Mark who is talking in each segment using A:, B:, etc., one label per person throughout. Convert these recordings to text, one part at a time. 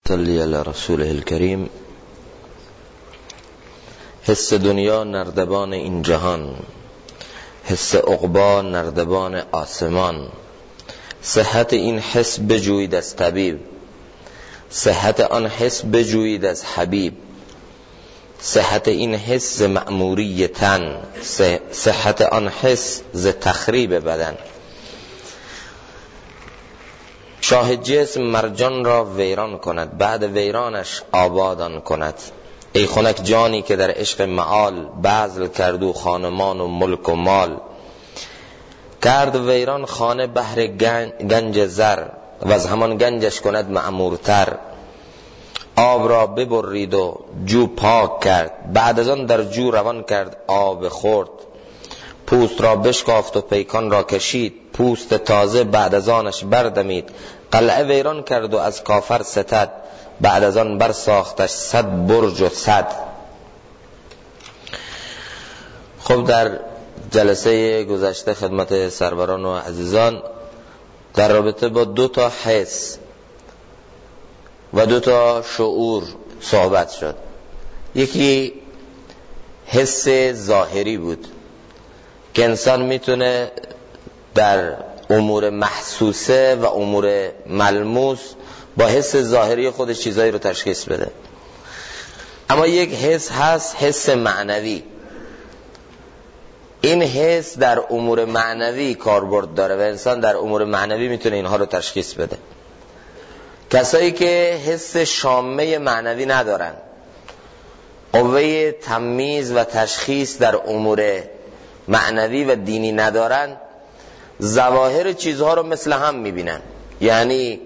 A: صلی علی رسوله الکریم. حس دنیا نردبان این جهان، حس عقبا نردبان آسمان. صحت این حس بجویید از طبیب، صحت آن حس بجویید از حبیب. صحت این حس ز مأموری تن، صحت آن حس ز تخریب بدن. شاه جسم مرجان را ویران کند، بعد ویرانش آبادان کند. ای خنک جانی که در عشق معال، بذل کردو خانمان و ملک و مال. کرد ویران خانه بهر گنج زر، و از همان گنجش کند معمورتر. آب را ببرید و جو پاک کرد، بعد از آن در جو روان کرد آب خورد. پوست را بشکافت و پیکان را کشید، پوست تازه بعد از آنش بردمید. قلعه ویران کرد و از کافر ستد، بعد از آن برساختش 100 برج و 100. خب در جلسه گذشته خدمت سروران و عزیزان در رابطه با 2 تا حس و 2 تا شعور صحبت شد. یکی حس ظاهری بود که انسان میتونه در امور محسوسه و امور ملموس با حس ظاهری خودش چیزایی رو تشخیص بده. اما یک حس هست، حس معنوی. این حس در امور معنوی کاربرد داره و انسان در امور معنوی میتونه اینها رو تشخیص بده. کسایی که حس شامه معنوی ندارن، قوه تمییز و تشخیص در امور معنوی و دینی ندارن، ظواهر چیزها رو مثل هم میبینن. یعنی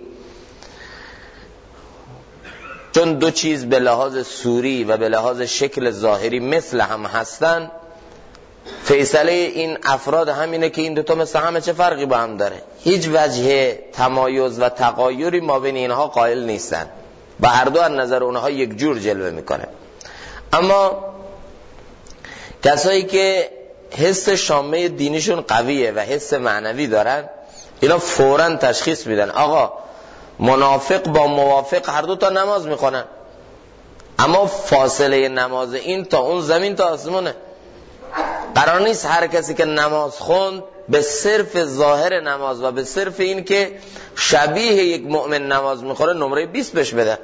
A: چون 2 چیز به لحاظ صوری و به لحاظ شکل ظاهری مثل هم هستن، فیصله این افراد همینه که این 2 تا مثل همه، چه فرقی با هم داره. هیچ وجه تمایز و تغایری ما بین اینها قائل نیستن و هر دو از نظر اونها یک جور جلوه میکنه. اما کسایی که حس شامه دینیشون قویه و حس معنوی دارن، اینا فوراً تشخیص میدن آقا منافق با موافق هر 2 تا نماز میخونن، اما فاصله نماز این تا اون زمین تا آسمونه. قرار نیست هر کسی که نماز خوند به صرف ظاهر نماز و به صرف این که شبیه یک مؤمن نماز میخوره نمره 20 بهش بده.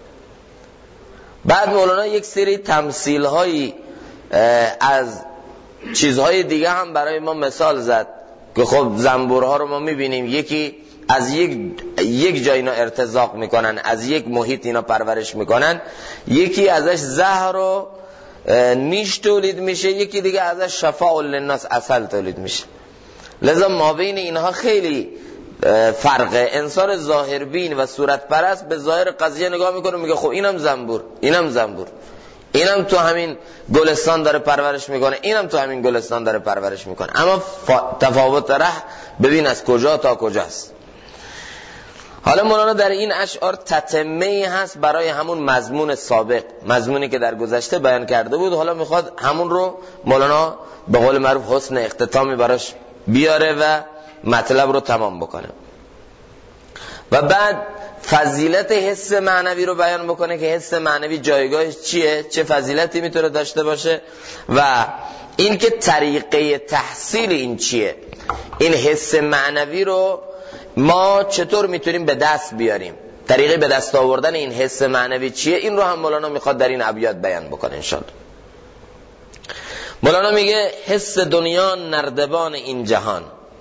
A: بعد مولانا یک سری تمثیل هایی از چیزهای دیگه هم برای ما مثال زد که خب زنبورها رو ما میبینیم، یکی از یک جای اینا ارتزاق میکنن، از یک محیط اینا پرورش میکنن، یکی ازش زهر و نیش تولید میشه، یکی دیگه ازش شفاء للناس عسل تولید میشه. لذا ما بین اینها خیلی فرقه. انسان ظاهربین و صورت پرست به ظاهر قضیه نگاه میکنه، میگه خب اینم زنبور، اینم زنبور، اینم تو همین گلستان داره پرورش میکنه، اینم تو همین گلستان داره پرورش میکنه. اما تفاوت ره ببین از کجا تا کجاست. حالا مولانا در این اشعار تتمه‌ای هست برای همون مضمون سابق، مضمونی که در گذشته بیان کرده بود. حالا میخواد همون رو مولانا به قول معروف حسن اختتامی براش بیاره و مطلب رو تمام بکنه و بعد فضیلت حس معنوی رو بیان بکنه که حس معنوی جایگاهش چیه، چه فضیلتی میتونه داشته باشه و این که طریقه تحصیل این چیه. این حس معنوی رو ما چطور میتونیم به دست بیاریم، طریقه به دست آوردن این حس معنوی چیه، این رو هم مولانا میخواد در این ابیات بیان بکنه انشاءالله. مولانا میگه حس دنیا نردبان این جهان.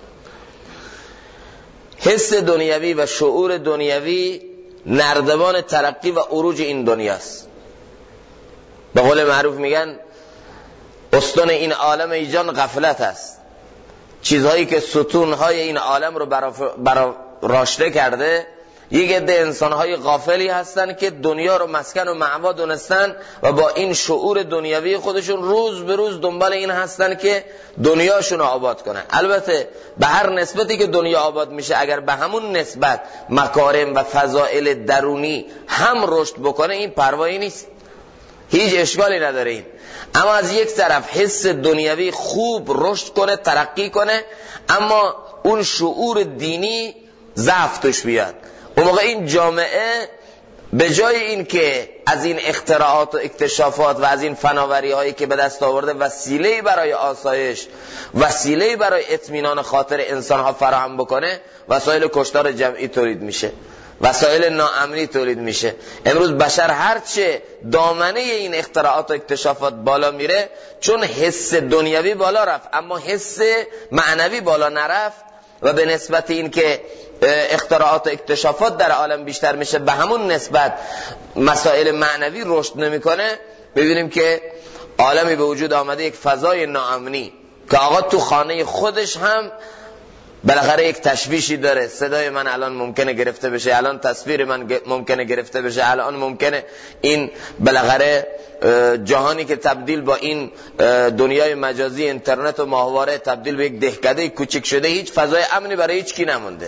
A: حس دنیوی و شعور دنیوی نردبان ترقی و عروج این دنیاست. به قول معروف میگن استون این عالم ای جان غفلت است. چیزهایی که ستونهای این عالم رو راشته کرده، یک عده انسانهای غافلی هستن که دنیا رو مسکن و مأوا دونستن و با این شعور دنیوی خودشون روز به روز دنبال این هستن که دنیاشون رو آباد کنن. البته به هر نسبتی که دنیا آباد میشه، اگر به همون نسبت مکارم و فضائل درونی هم رشد بکنه، این پروایی نیست، هیچ اشکالی نداره این. اما از یک طرف حس دنیوی خوب رشد کنه، ترقی کنه، اما اون شعور دینی ضعف توش بیاد، اون موقع این جامعه به جای این که از این اختراعات و اکتشافات و از این فناوری هایی که به دست آورده وسیله برای آسایش، وسیله برای اطمینان خاطر انسان ها فراهم بکنه، وسایل کشتار جمعی تولید میشه، وسایل ناامنی تولید میشه. امروز بشر هرچه دامنه این اختراعات و اکتشافات بالا میره، چون حس دنیوی بالا رفت اما حس معنوی بالا نرفت و به نسبت این که اختراعات و اکتشافات در عالم بیشتر میشه، به همون نسبت مسائل معنوی رشد نمیکنه. ببینیم که عالمی به وجود آمده، یک فضای ناامنی که آقا تو خانه خودش هم بالاخره یک تشویشی داره. صدای من الان ممکنه گرفته بشه، الان تصویر من ممکنه گرفته بشه، الان ممکنه این بالاخره جهانی که تبدیل با این دنیای مجازی اینترنت و ماهواره تبدیل به یک دهکده کوچک شده، هیچ فضای امنی برای هیچ کی نمونده.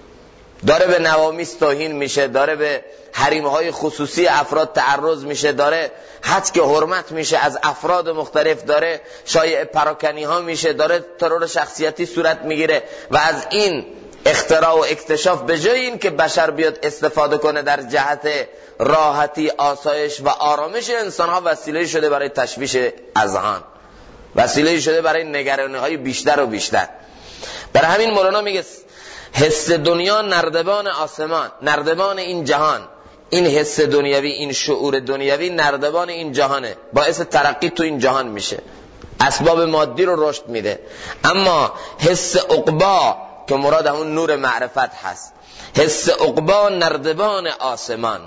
A: داره به نوامیس توهین میشه، داره به حریم‌های خصوصی افراد تعرض میشه، داره هتک حرمت میشه از افراد مختلف، داره شایعه پراکنی ها میشه، داره ترور شخصیتی صورت میگیره. و از این اختراع و اکتشاف به جای این که بشر بیاد استفاده کنه در جهت راحتی، آسایش و آرامش انسان ها، وسیله شده برای تشویش اذهان، وسیله شده برای نگرانی های بیشتر و بیشتر. برای همین مولانا میگه حس دنیا نردبان آسمان، نردبان این جهان. این حس دنیوی، این شعور دنیوی نردبان این جهانه، باعث ترقی تو این جهان میشه، اسباب مادی رو رشد میده. اما حس عقبا که مراد همون نور معرفت هست، حس عقبا نردبان آسمان.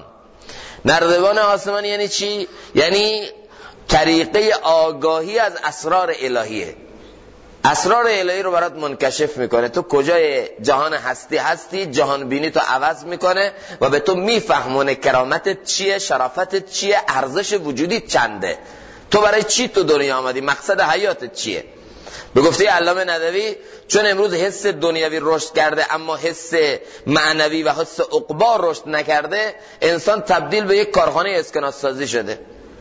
A: نردبان آسمان یعنی چی؟ یعنی طریقه آگاهی از اسرار الهیه. اسرار الهی رو برات منکشف میکنه. تو کجای جهان هستی جهان بینی تو عوض میکنه و به تو میفهمونه کرامتت چیه، شرافتت چیه، ارزش وجودی چنده، تو برای چی تو دنیا آمدی، مقصد حیاتت چیه. به گفته علامه ندوی، چون امروز حس دنیوی رشد کرده اما حس معنوی و حس عقبا رشد نکرده، انسان تبدیل به یک کارخانه اسکناس سازی شده.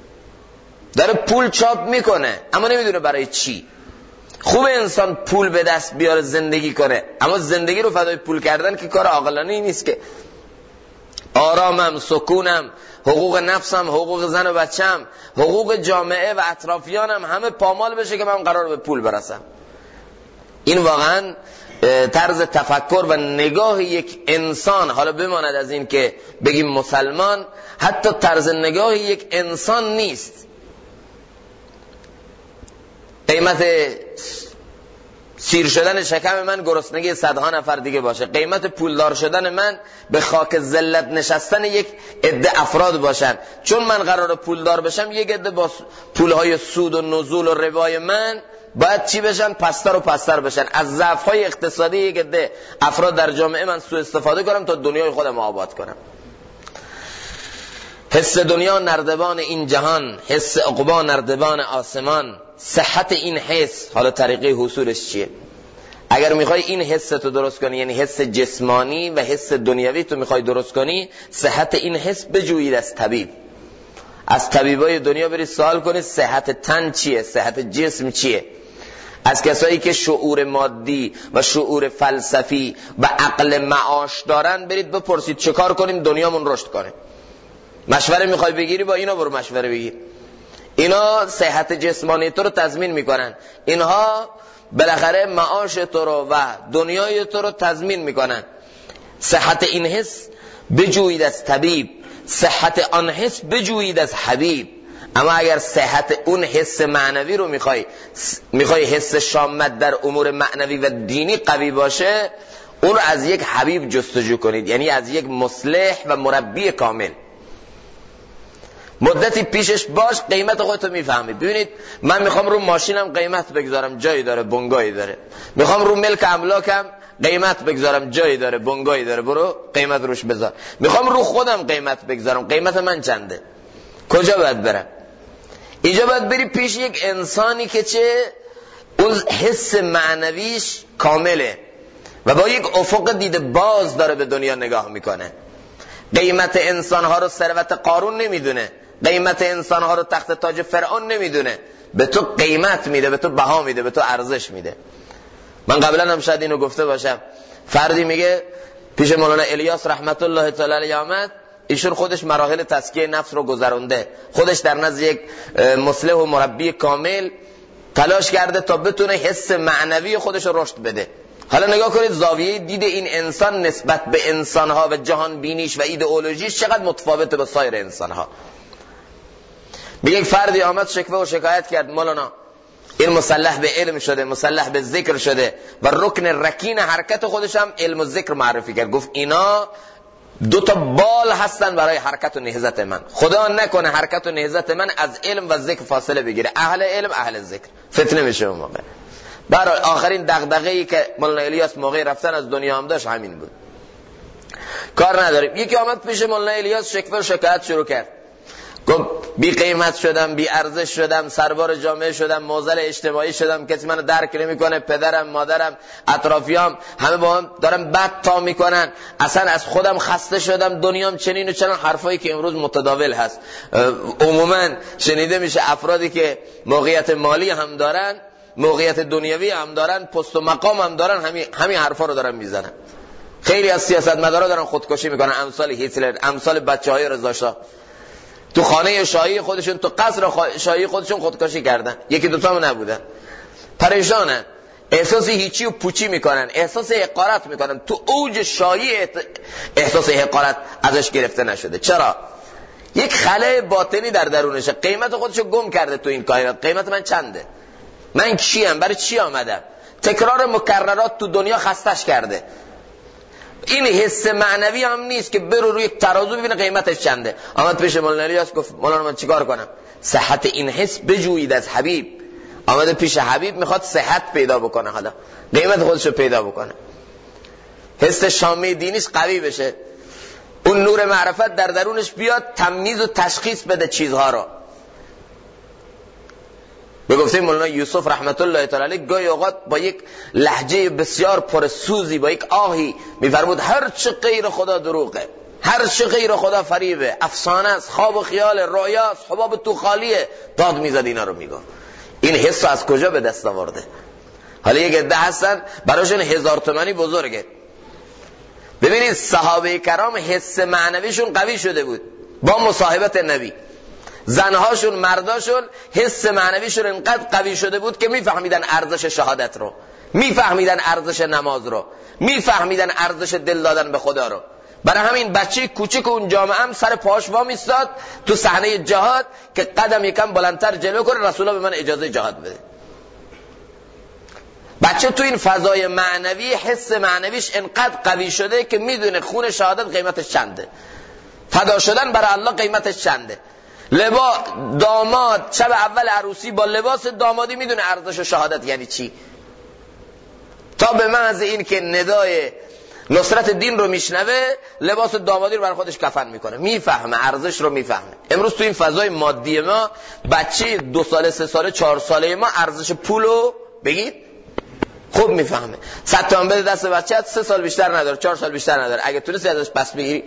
A: داره پول چاپ میکنه اما نمیدونه برای چی. خوب انسان پول به دست بیاره زندگی کنه، اما زندگی رو فدای پول کردن که کار عاقلانه نیست. که آرامم، سکونم، حقوق نفسم، حقوق زن و بچم، حقوق جامعه و اطرافیانم همه پامال بشه که من قرار به پول برسم. این واقعا طرز تفکر و نگاه یک انسان، حالا بماند از این که بگیم مسلمان، حتی طرز نگاه یک انسان نیست. قیمت سیر شدن شکم من گرسنگی صدها نفر دیگه باشه، قیمت پولدار شدن من به خاک ذلت نشستن یک عده افراد باشن. چون من قرار پولدار بشم، یک عده با پولهای سود و نزول و ربای من باید چی بشن؟ پستر و پستر بشن. از ضعف‌های اقتصادی یک عده افراد در جامعه من سوء استفاده کنم تا دنیای خودم آباد کنم. حس دنیا نردبان این جهان، حس عقبا نردبان آسمان. صحت این حس، حالا طریقه حصولش چیه؟ اگر میخوای این حس تو درست کنی، یعنی حس جسمانی و حس دنیوی تو میخوای درست کنی، صحت این حس بجویید از طبیب. از طبیبای دنیا برید سوال کنید صحت تن چیه، صحت جسم چیه. از کسایی که شعور مادی و شعور فلسفی و عقل معاش دارن برید بپرسید چه کار کنیم دنیامون رشد کنه. مشوره میخوای بگیری، با اینا برو مشوره بگیر. اینا صحت جسمانی تو رو تضمین میکنن، اینها بالاخره معاش تو رو و دنیای تو رو تضمین میکنن. صحت این حس بجویید از طبیب، صحت آن حس بجویید از حبیب. اما اگر صحت اون حس معنوی رو میخوای حس شامت در امور معنوی و دینی قوی باشه، اون رو از یک حبیب جستجو کنید، یعنی از یک مصلح و مربی کامل. مدتی پیشش باش، قیمت خودتو میفهمی. ببینید من میخوام رو ماشینم قیمت بگذارم، جایی داره، بنگایی داره. میخوام رو ملک املاکم قیمت بگذارم، جایی داره، بنگایی داره، برو قیمت روش بذار. میخوام رو خودم قیمت بگذارم، قیمت من چنده، کجا باید برم؟ اینجا باید بری پیش یک انسانی که چه اون حس معنویش کامله و با یک افق دید باز داره به دنیا نگاه میکنه. قیمت انسانها رو ثروت قارون نمیدونه، قیمت انسانها رو تخت تاج فرعون نمیدونه. به تو قیمت میده، به تو بها میده، به تو ارزش میده. من قبلا هم شاید اینو گفته باشم. فردی میگه پیش مولانا الیاس رحمت الله تعالی علیه آمد، ایشون خودش مراحل تزکیه نفس رو گذرونده، خودش در نزد یک مصلح و مربی کامل تلاش کرده تا بتونه حس معنوی خودش رو رشد بده. حالا نگاه کنید زاویه دید این انسان نسبت به انسانها و جهان بینیش و ایدئولوژیش چقدر متفاوته با سایر انسانها. به یک فردی آمد شکوه و شکایت کرد، مولانا این مسلح به علم شده، مسلح به ذکر شده و رکن رکین حرکت خودش هم علم و ذکر معرفی کرد. گفت اینا دو تا بال هستن برای حرکت و نهضت من، خدا نکنه حرکت و نهضت من از علم و ذکر فاصله بگیره، اهل علم اهل ذکر فتنه میشه اون موقع. برای آخرین دغدغه‌ای که مولانا الیاس موقع رفتن از دنیا هم داشت همین بود. کار نداریم. یکی آمد پیش مولانا الیاس شکوه و شکایت شروع کرد، گفت بی قیمت شدم، بی ارزش شدم، سربار جامعه شدم، معضل اجتماعی شدم، کسی منو درک نمیکنه، پدرم، مادرم، اطرافیام همه با هم دارن بد تا میکنن، اصلا از خودم خسته شدم، دنیام چنین و چنان. حرفایی که امروز متداول هست، عموما شنیده میشه افرادی که موقعیت مالی هم دارن، موقعیت دنیوی هم دارن، پست و مقام هم دارن، همین حرفا رو دارن میزنن. خیلی از سیاستمدارا دارن خودکشی میکنن، امثال هیتلر، امثال بچهای رضا شاه، تو خانه شاهی خودشون، تو قصر شاهی خودشون خودکشی کردن، یکی دوتا هم نبودن. پریشانن، احساس هیچی و پوچی میکنن، احساس حقارت میکنن. تو اوج شاهی احساس حقارت ازش گرفته نشده. چرا؟ یک خلأ باطنی در درونشه، قیمت خودشو گم کرده تو این کائنات. قیمت من چنده؟ من کیم؟ برای چی آمدم؟ تکرار مکررات تو دنیا خستش کرده. این حس معنوی هم نیست که برو روی ترازو ببینه قیمتش چنده. آمد پیش مولانا الیاس گفت مولانا من چیکار کنم؟ صحت این حس بجویید از حبیب. آمده پیش حبیب میخواد صحت پیدا بکنه، حالا قیمت خودشو پیدا بکنه، حس شامه دینیش قوی بشه، اون نور معرفت در درونش بیاد، تمییز و تشخیص بده چیزها رو. به گفته مولانا یوسف رحمت الله تعالی علیه گاهی اوقات با یک لهجه بسیار پرسوزی، با یک آهی میفرمود هر چه غیر خدا دروغه، هر چه غیر خدا فریبه، افسانه است، خواب و خیال، رؤیاست، حباب تو خالیه. داد میزد اینا رو میگفت. این حس از کجا به دست آورده؟ حالا یک عده هستن براشون 1000 تومانی بزرگه. ببینید صحابه کرام حس معنویشون قوی شده بود با مصاحبت نبی. زنهاشون، مرداشون حس معنویشون اینقدر قوی شده بود که میفهمیدن ارزش شهادت رو، میفهمیدن ارزش نماز رو، میفهمیدن ارزش دل دادن به خدا رو. برای همین بچه کوچک اون جامعه هم سر پاش وا میستاد تو صحنه جهاد که قدم یکم بلندتر جلو کنه، رسول الله به من اجازه جهاد بده. بچه تو این فضای معنوی حس معنویش اینقدر قوی شده که میدونه خون شهادت قیمتش چنده، فدا شدن برای الله قیمتش چنده. داماد شب اول عروسی با لباس دامادی میدونه ارزش شهادت یعنی چی، تا به محض این که ندای نصرت دین رو میشنوه لباس دامادی رو برای خودش کفن میکنه، میفهمه ارزش رو، میفهمه. امروز تو این فضای مادی ما بچه 2 ساله 3 ساله 4 ساله ما ارزش پولو بگید خوب میفهمه. 100 تومن بده دست بچه‌ت 3 سال بیشتر نداره، 4 سال بیشتر نداره، اگه تونستی ازش پس بگیری.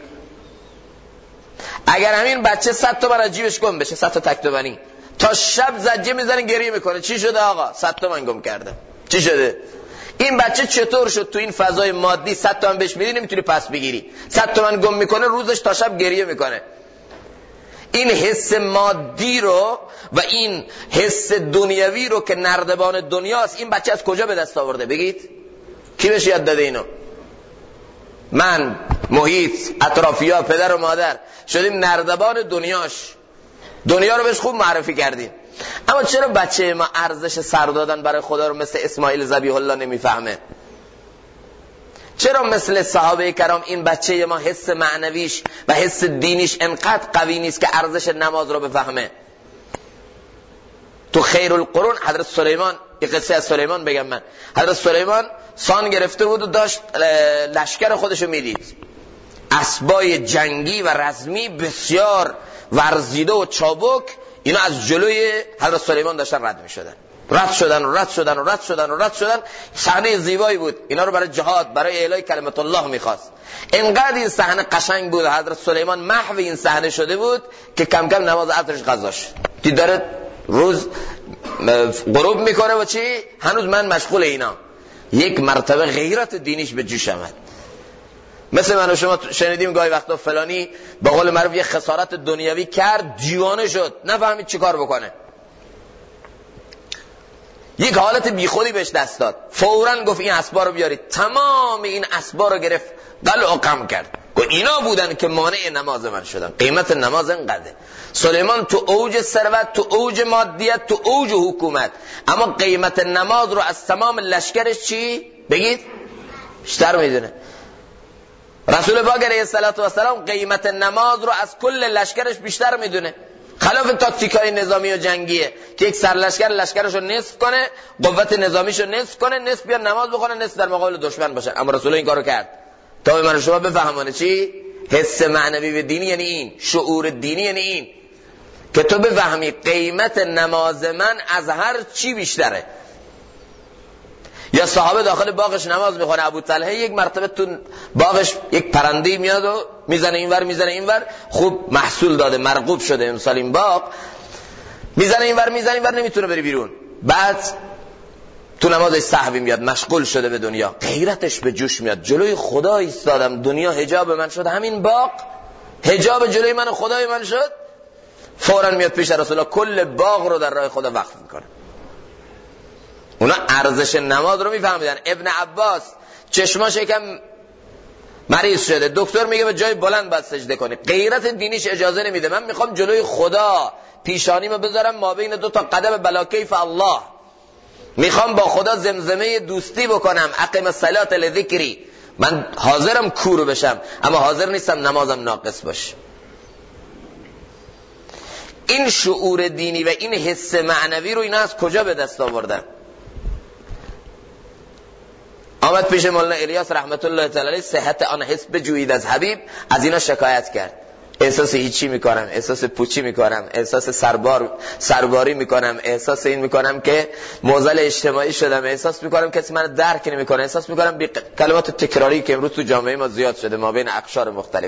A: اگر همین بچه 100 تومن از جیبش گم بشه، 100 تا تک تومانی، تا شب زجه میزنه گریه میکنه، چی شده آقا؟ 100 تومن گم کردم. چی شده؟ این بچه چطور شد تو این فضای مادی 100 تومن بهش میدی نمیتونی پس بگیری، 100 تومن گم میکنه، روزش تا شب گریه میکنه. این حس مادی رو و این حس دنیوی رو که نردبان دنیاست، این بچه از کجا به دست آورده؟ بگید کی بهش یاد داده اینو؟ من، محیط، اطرافیا، پدر و مادر شدیم نردبان دنیاش، دنیا رو بهش خوب معرفی کردیم. اما چرا بچه ما ارزش سر دادن برای خدا رو مثل اسماعیل ذبیح الله نمیفهمه؟ چرا مثل صحابه کرام این بچه ما حس معنویش و حس دینیش انقدر قوی نیست که ارزش نماز رو بفهمه؟ تو خیر القرون حضرت سلیمان، یک قصه از سلیمان بگم من. حضرت سلیمان سان گرفته بود و داشت لشکر خودشو میدید، اسبای جنگی و رزمی بسیار ورزیده و چابک، اینا از جلوی حضرت سلیمان داشتن رد میشدن، رد شدن. صحنه زیبایی بود، اینا رو برای جهاد، برای اعلای کلمت الله میخواست. انقدر این صحنه قشنگ بود، حضرت سلیمان محو این صحنه شده بود که کم کم نماز عصرش قضا شد. داره روز غروب میکنه و چی؟ هنوز من مشغول اینا. یک مرتبه غیرت دینیش به جوش آمد. مثل من و شما شنیدیم گاهی وقتا فلانی به قول معروف یه خسارت دنیوی کرد، دیوانه شد، نفهمید چی کار بکنه، یک حالت بیخودی بهش دست داد، فوراً گفت این اسبا رو بیارید. تمام این اسبا رو گرفت قلع و قم کرد، گفت اینا بودن که مانع نماز من شدن. قیمت نماز اینقدره. سلیمان تو اوج ثروت، تو اوج مادیت، تو اوج حکومت، اما قیمت نماز رو از تمام لشکرش چی بگید بیشتر میدونه. رسول پاک علیه السلام قیمت نماز رو از کل لشکرش بیشتر میدونه. خلاف تاکتیکای نظامی و جنگیه که یک سرلشکر لشکرشو نصف کنه، قوت نظامیشو نصف کنه، نصف بیان نماز بخونه، نصف در مقابل دشمن باشه. اما رسول این کارو کرد تا به من شما بفهمونه چی حس معنوی و دینی یعنی این، شعور دینی یعنی این که تو بفهمی قیمت نماز من از هر چی بیشتره. یا صحابه داخل باغش نماز میخونه، ابو طلحه یک مرتبه تو باغش یک پرنده میاد و میزنه اینور میزنه اینور، خوب محصول داده، مرغوب شده امسال این باغ، میزنه اینور میزنه اینور، نمیتونه بری بیرون. بعد تو نمازش سهوی میاد، مشغول شده به دنیا، غیرتش به جوش میاد، جلوی خدا ایستادم، دنیا حجاب من شد، همین باغ حجاب جلوی من و خدای من شد. فوراً میاد پیش رسول الله، کل باغ رو در راه خدا وقف میکنه. اونا ارزش نماز رو میفهمیدن. ابن عباس چشماش یکم مریض شده، دکتر میگه به جای بلند باید سجده کنی، غیرت دینیش اجازه نمیده. من میخوام جلوی خدا پیشانیمو بذارم ما بین دو تا قدم بلاکیف الله، میخوام با خدا زمزمه دوستی بکنم، اقیم الصلاة لذکری، من حاضرم کور بشم اما حاضر نیستم نمازم ناقص باشه. این شعور دینی و این حس معنوی رو اینا از کجا به دست آوردن؟ آمد پیش مولانا الیاس رحمت الله تعالی علیه، صحت آن حس بجویید از حبیب، از اینا شکایت کرد. احساس هیچی میکنم، احساس پوچی میکنم، احساس سرباری میکنم، احساس این میکنم که معضل اجتماعی شدم، احساس میکنم کسی من درک نمیکنه، احساس میکنم کلمات تکراری که امروز تو جامعه ما زیاد شده ما بین اقشار مختلف.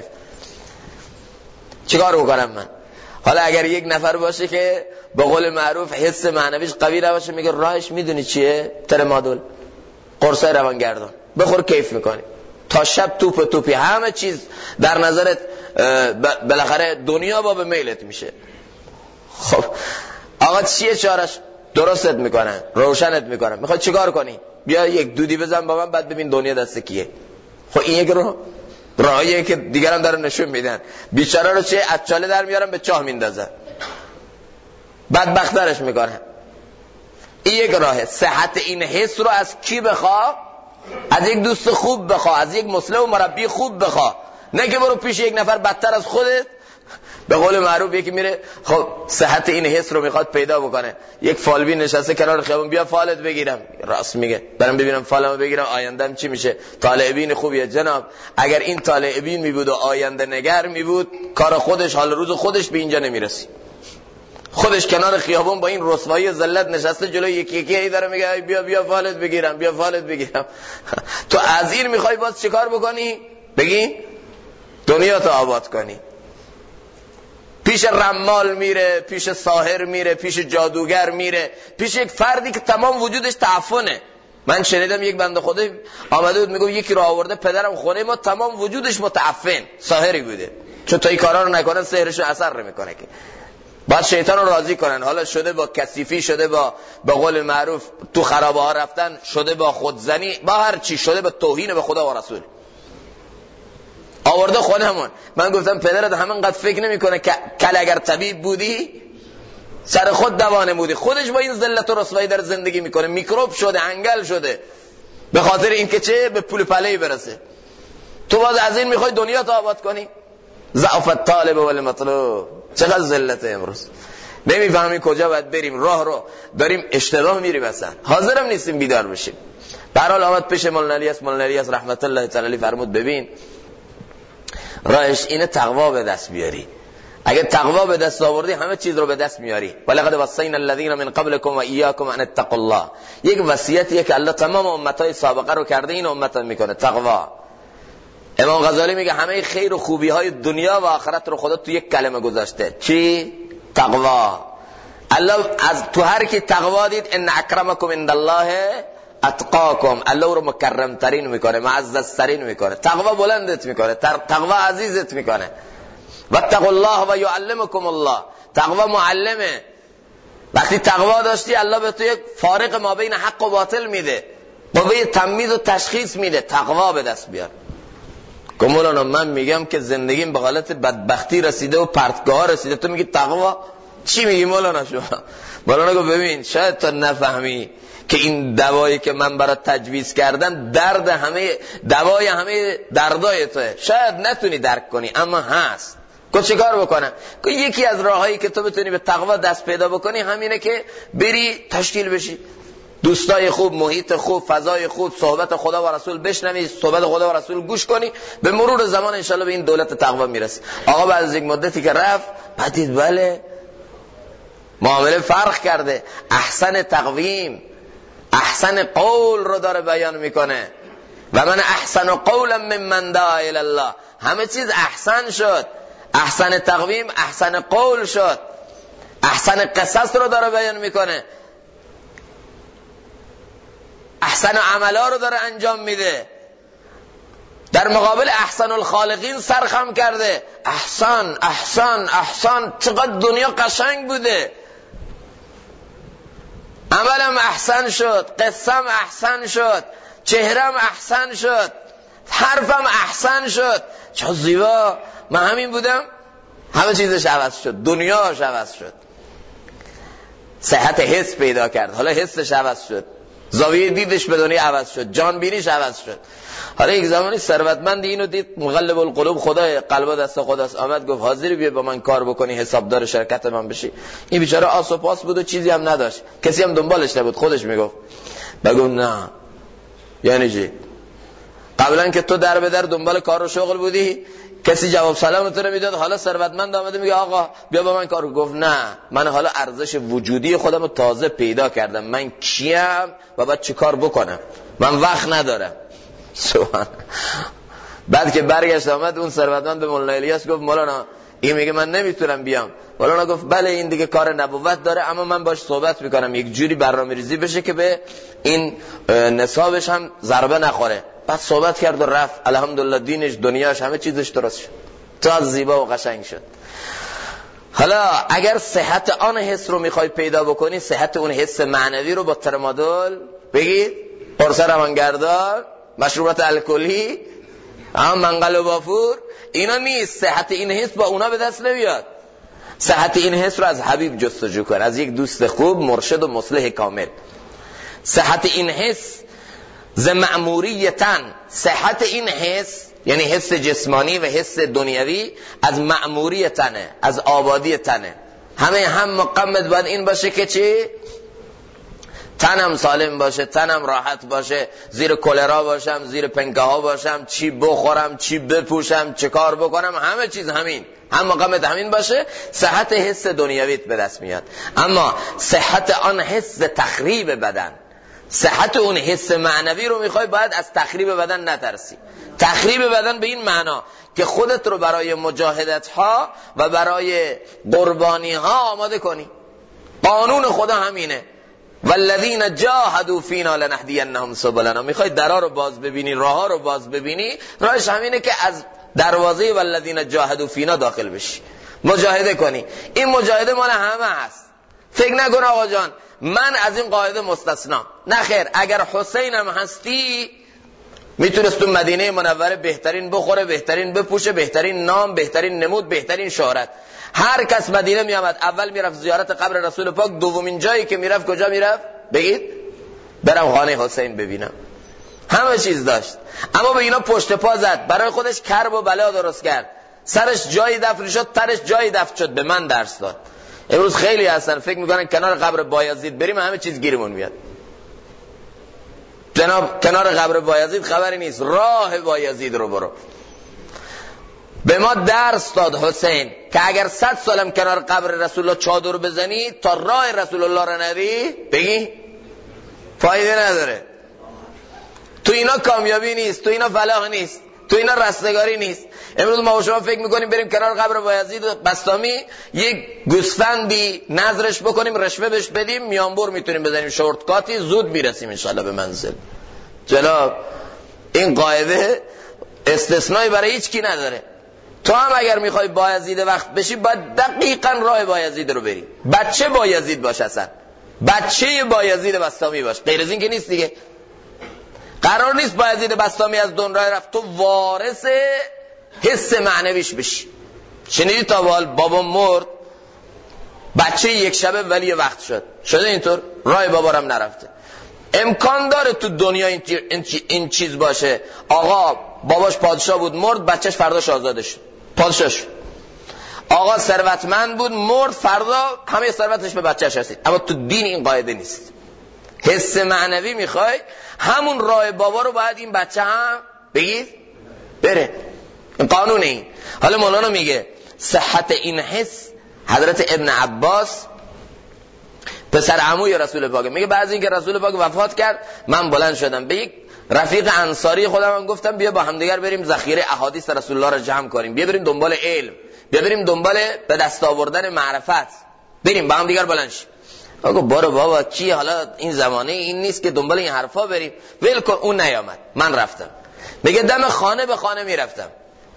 A: چیکار بکنم من؟ حالا اگر یک نفر باشه که به قول معروف حس معنویش قوی باشه، میگه راهش میدونی چیه؟ ترمادول، قرصای روانگردان، بخور کیف میکنی تا شب، توپی، همه چیز در نظرت بالاخره دنیا باب میلت میشه. خب آقا چیه چارش؟ درستت میکنن، روشنت میکنن. میخوای چیکار کنی؟ بیا یک دودی بزن با من، بعد ببین دنیا دست کیه. خب این یک راهیه که دیگران دارن نشون میدن. بیچاره رو چه از چاله در میارن به چاه میندازن، بدبخترش میکنن. این یک راهه. صحت این حس رو از کی بخوا؟ از یک دوست خوب بخوا، از یک مسلم و مربی خوب بخوا، نه که برو پیش یک نفر بدتر از خودت. به قول معروف یکی میره خب صحت این حس رو میخواد پیدا بکنه، یک فالبی نشسته کنار خیابون، بیا فالت بگیرم. راست میگه، برام ببینم فالمو بگیرم آیندم چی میشه. طالع بین خوبیه جناب. اگر این طالع بین میبود و آینده نگر میبود، کار خودش حال روز خودش به اینجا نمیرسی. خودش کنار خیابون با این رسوایی و ذلت نشسته جلوی یکی داره میگه بیا فالت بگیرم، بیا فالت بگیرم. تو از این میخوای باز چیکار بکنی؟ بگی دنیا تو آباد کنی. پیش رمال میره، پیش ساحر میره، پیش جادوگر میره، پیش یک فردی که تمام وجودش تعفنه. من شنیدم یک بنده خدا آمده بود میگه یکی رو آورده پدرم خونه ما، تمام وجودش متعفن، ساحری بوده، چون تا این کارا رو نکنن سحرش اثر نمیکنه که. بعد شیطان رو راضی کنن، حالا شده با کثیفی، شده با به قول معروف تو خرابه ها رفتن، شده با خودزنی، با هر چی، شده به توهین به خدا و رسول. آورده خودمون. من گفتم پدرت همینقدر فکر نمیکنه که کل اگر طبیب بودی سر خود دوا نمودی؟ خودش با این ذلت و رسوایی در زندگی میکنه، میکروب شده، انگل شده، به خاطر اینکه چه به پول پله‌ای برسه. تو باز از این میخوای دنیا تو آباد کنی؟ ضعف الطالب والمطلوب. چقدر ذلت امروز، نمیفهمیم کجا باید بریم، راه رو داریم اشتباه میریم، اصلا حاضرم نیستیم بیدار بشیم. به هر حال آمد پیش مولانا الیاس رحمت الله تعالی علیه، فرمود ببین راهش اینه تقوا به دست بیاری. اگه تقوا به دست آوردی همه چیز رو به دست میاری. ولقد وصینا الذین من قبلکم و ایاکم ان اتقوا الله. یک وصیتیه که الله تمام امتهای سابقه رو کرده، این امت میکنه، تقوا. امام غزالی میگه همه خیر و خوبی های دنیا و آخرت رو خدا تو یک کلمه گذاشته. چی؟ تقوا. الله از تو هر کی تقوا دید، ان اکرمکم عند الله اتقاکم، الله رو مکرم ترین میکنه، معزز ترین میکنه، تقوا بلندت میکنه، تقوا عزیزت میکنه. واتقوا الله و یعلمکم الله، تقوا معلمه. وقتی تقوا داشتی الله به تو یک فارق ما بین حق و باطل میده، قوه تمییز و تشخیص میده. تقوا به دست بیار. که مولانا من میگم که زندگیم به حالت بدبختی رسیده و پرتگاه رسیده، تو میگی تقوا؟ چی میگی مولانا شما؟ مولانا گفت ببین شاید تو نفهمی که این دوایی که من برات تجویز کردم درد همه دوای همه دردای توه، شاید نتونی درک کنی اما هست. که چه کار بکنم؟ که یکی از راهایی که تو بتونی به تقوا دست پیدا بکنی همینه که بری تشکیل بشی، دوستای خوب، محیط خوب، فضای خوب، صحبت خدا و رسول بشنوی، صحبت خدا و رسول گوش کنی، به مرور زمان انشالله به این دولت تقوا میرسی. آقا بعد از یک مدتی که رفت بعدید بله معامله فرق کرده، احسن تقویم، احسن قول رو داره بیان میکنه. و من احسن قولا ممن دعا الی الله، همه چیز احسن شد، احسن تقویم احسن قول شد، احسن قصص رو داره بیان میکنه، احسن عملا رو داره انجام میده. در مقابل احسن الخالقین سرخم کرده، احسان احسان احسان، چقدر دنیا قشنگ بوده، عملم احسن شد، قصم احسن شد، چهرم احسن شد، حرفم احسن شد، چه زیبا، من همین بودم. همه چیزش عوض شد، دنیاش عوض شد، صحت حس پیدا کرد، حالا حسش عوض شد، زاویه دیدش به دنیا عوض شد، جان بینیش عوض شد. حالا یک زمانی ثروتمندی اینو دید، مغلب القلوب، خدای قلبا دست خداست، آمد گفت حاضری بیا با من کار بکنی، حسابدار شرکت من بشی. این بیچاره آس و پاس بود و چیزی هم نداشت، کسی هم دنبالش نبود، خودش میگفت. بگو نه یعنی چی؟ قبلا که تو در به در دنبال کار و شغل بودی، کسی جواب سلام تو رو میداد، حالا ثروتمند آمده میگه آقا بیا با من کار. گفت نه، من حالا ارزش وجودی خودم رو تازه پیدا کردم، من کیم و باید چه کار بکنم، من وقت ندارم. سبحان. بعد که برگشت آمد اون ثروتمند به مولانا الیاس گفت مولانا این میگه من نمیتونم بیام. مولانا گفت بله این دیگه کار نبوت داره، اما من باش صحبت میکنم یک جوری برنامه‌ریزی بشه که به این نصابش هم ضربه نخوره. بعد صحبت کرد و رفت، الحمدلله دینش، دنیاش، همه چیزش درست شد، تا زیبا و قشنگ شد. حالا اگر صحت آن حس رو میخوای پیدا بکنی، صحت اون حس معنوی رو با ترامادول بگید، قرص روانگردان، مشروبات الکلی، منقل و بافور، اینا نیست. صحت این حس با اونا به دست نمیاد. صحت این حس رو از حبیب جستجو کن، از یک دوست خوب، مرشد و مصلح کامل. صحت این حس ز مأموریتن، صحت این حس یعنی حس جسمانی و حس دنیوی از مأموری تنه، از آبادی تنه. هم مقمت باید این باشه که چی؟ تنم سالم باشه، تنم راحت باشه، زیر کولرا باشم، زیر پنکه ها باشم، چی بخورم، چی بپوشم، چه کار بکنم، همه چیز همین، هم مقامت همین باشه، صحت حس دنیویت به دست میاد. اما صحت آن حس تخریب بدن، صحت اون حس معنوی رو میخوای، باید از تخریب بدن نترسی. تخریب بدن به این معنا که خودت رو برای مجاهدت ها و برای قربانی ها آماده کنی. قانون خدا همینه، والذین جاهدوا فینا لنهدینهم سبلنا. میخوای درا رو باز ببینی، راه ها رو باز ببینی، راهش همینه که از دروازه والذین جاهدوا فینا داخل بشی، مجاهده کنی. این مجاهده مال همه هست. فکر نکن آقا جان من از این قاعده مستثنا. نه خیر، اگر حسین هم هستی میتونست تو مدینه منوره بهترین بخوره، بهترین بپوشه، بهترین نام، بهترین نمود، بهترین شهرت. هر کس مدینه میامد اول میرفت زیارت قبر رسول پاک، دومین جایی که میرفت کجا میرفت؟ بگید برم خانه حسین ببینم. همه چیز داشت، اما به اینا پشت پا زد، برای خودش کرب و بلا درست کرد، سرش جایی دفن شد، ترش جایی دفن شد. به من درس داد. امروز خیلی هستن فکر میکنن کنار قبر بایزید بریم همه چیز گیرمون میاد. جناب کنار قبر بایزید خبری نیست، راه بایزید رو برو. به ما درس داد حسین که اگر 100 سالم کنار قبر رسول الله چادر بزنی تا راه رسول الله رو نری، بگی فایده نداره. تو اینا کامیابی نیست، تو اینا فلاح نیست. تو اینا رستگاری نیست. امروز ما و شما فکر میکنیم بریم کنار قبر بایزید بسطامی یک گوسفندی نذرش بکنیم، رشوه بهش بدیم، میانبر میتونیم بزنیم، شورتکاتی زود میرسیم انشالله به منزل. جناب این قاعده استثنایی برای هیچ کی نداره. تو هم اگر میخوای بایزید وقت بشی باید دقیقاً راه بایزید رو بری. بچه بایزید باش، اصلا بچه بایزید بسطامی باش، غیر از این که نیست دیگه. قرار نیست بایزید بسطامی از دنیای رفت تو وارث حس معنویش بشی. شنیدی تا به حال بابا مرد بچه یک شبه ولی وقت شده اینطور؟ راه بابا هم نرفته. امکان داره تو دنیا این چیز باشه، آقا باباش پادشاه بود مرد، بچهش فرداش آزاده شد، پادشاه شد. آقا ثروتمند بود مرد، فردا همه ثروتش به بچهش رسید. اما تو دین این قاعده نیست. حس معنوی میخوای، همون راه بابا رو باید این بچه هم بگید بره. این قانون این. حالا مولانا میگه صحت این حس. حضرت ابن عباس پسر عموی رسول پاک میگه بعد اینکه رسول پاک وفات کرد من بلند شدم به یک رفیق انصاری خودم هم گفتم بیا با همدیگر بریم ذخیره احادیث رسول الله رو جمع کنیم، بیا بریم دنبال علم، بیا بریم دنبال به دست آوردن معرفت، بریم با هم دیگر بلند شیم. آقا بارو بابا کی حالا این زمانه این نیست که دنبال این حرفا بریم، ول کن. اون نیامد، من رفتم. میگه دم خانه به خانه میرفتم،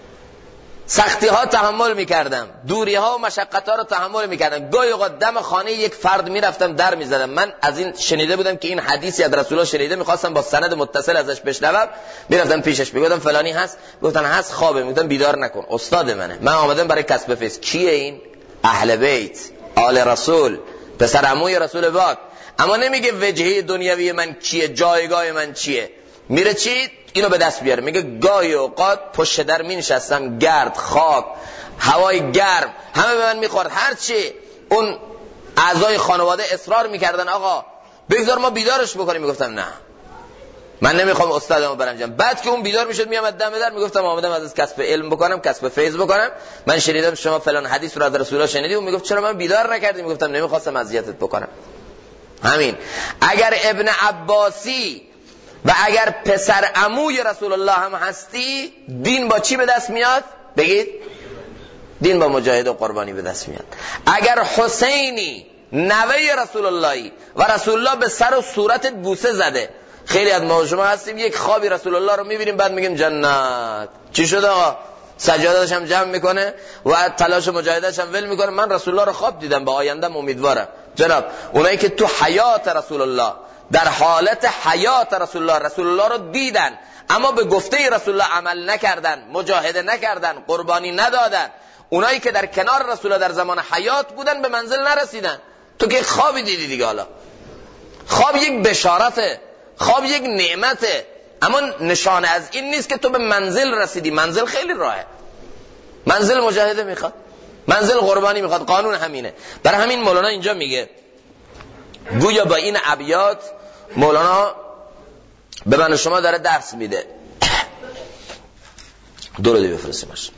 A: سختی ها تحمل میکردم، دوری ها و مشقت ها رو تحمل میکردم. گاهی اوقات دم خانه یک فرد میرفتم در میزدم. من از این شنیده بودم که این حدیثی از رسول الله شنیده، میخواستم با سند متصل ازش بشنوم، میرفتم پیشش میگفتم فلانی هست، گفتن هست خوابه، میگفتم بیدار نکن، استاد منه، من آمدم برای کسب فیض. کیه این؟ اهل بیت، آل رسول، پسر عموی رسول پاک. اما نمیگه وجهه دنیوی من کیه، جایگاه من چیه. میره چی؟ اینو به دست بیاره. میگه گاهی اوقات پشت در می نشستم، گرد، خاک، هوای گرم همه به من میخورد، هرچی اون اعضای خانواده اصرار میکردن آقا بگذار ما بیدارش بکنیم، میگفتم نه من نمیخوام استادمو برم جمع. بعد که اون بیدار میشد میامد دم در، میگفتم آمدم از کسب علم بکنم، کسب فیض بکنم، من شنیدم شما فلان حدیث رو از رسول الله شنیدی. اون میگفت چرا من بیدار نکردی؟ میگفتم نمیخواستم اذیتت بکنم. همین. اگر ابن عباسی و اگر پسر عموی رسول الله هم هستی، دین با چی به دست میاد؟ بگید. دین با مجاهد و قربانی به دست میاد. اگر حسینی نوه رسول اللهی و رسول الله به سر و صورتت بوسه زده، خیلی از ما شما هستیم یک خوابی رسول الله رو میبینیم بعد میگیم جنت. چی شد آقا؟ سجاده‌اش هم جمع میکنه و تلاش مجاهده‌اش هم ول میکنه. من رسول الله رو خواب دیدم، به آیندهم امیدوارم. جناب اونایی که تو حیات رسول الله، در حالت حیات رسول الله رو دیدن اما به گفته رسول الله عمل نکردن، مجاهده نکردن، قربانی ندادن، اونایی که در کنار رسول الله در زمان حیات بودن به منزل نرسیدن. تو که خوابی دیدی دیگه. حالا خواب یک بشارته، خواب یک نعمته، اما نشانه از این نیست که تو به منزل رسیدی. منزل خیلی راهه، منزل مجاهده میخواد، منزل قربانی میخواد. قانون همینه. برای همین مولانا اینجا میگه گویا با این ابیات مولانا به من و شما داره درس میده. درودی بفرستیمش.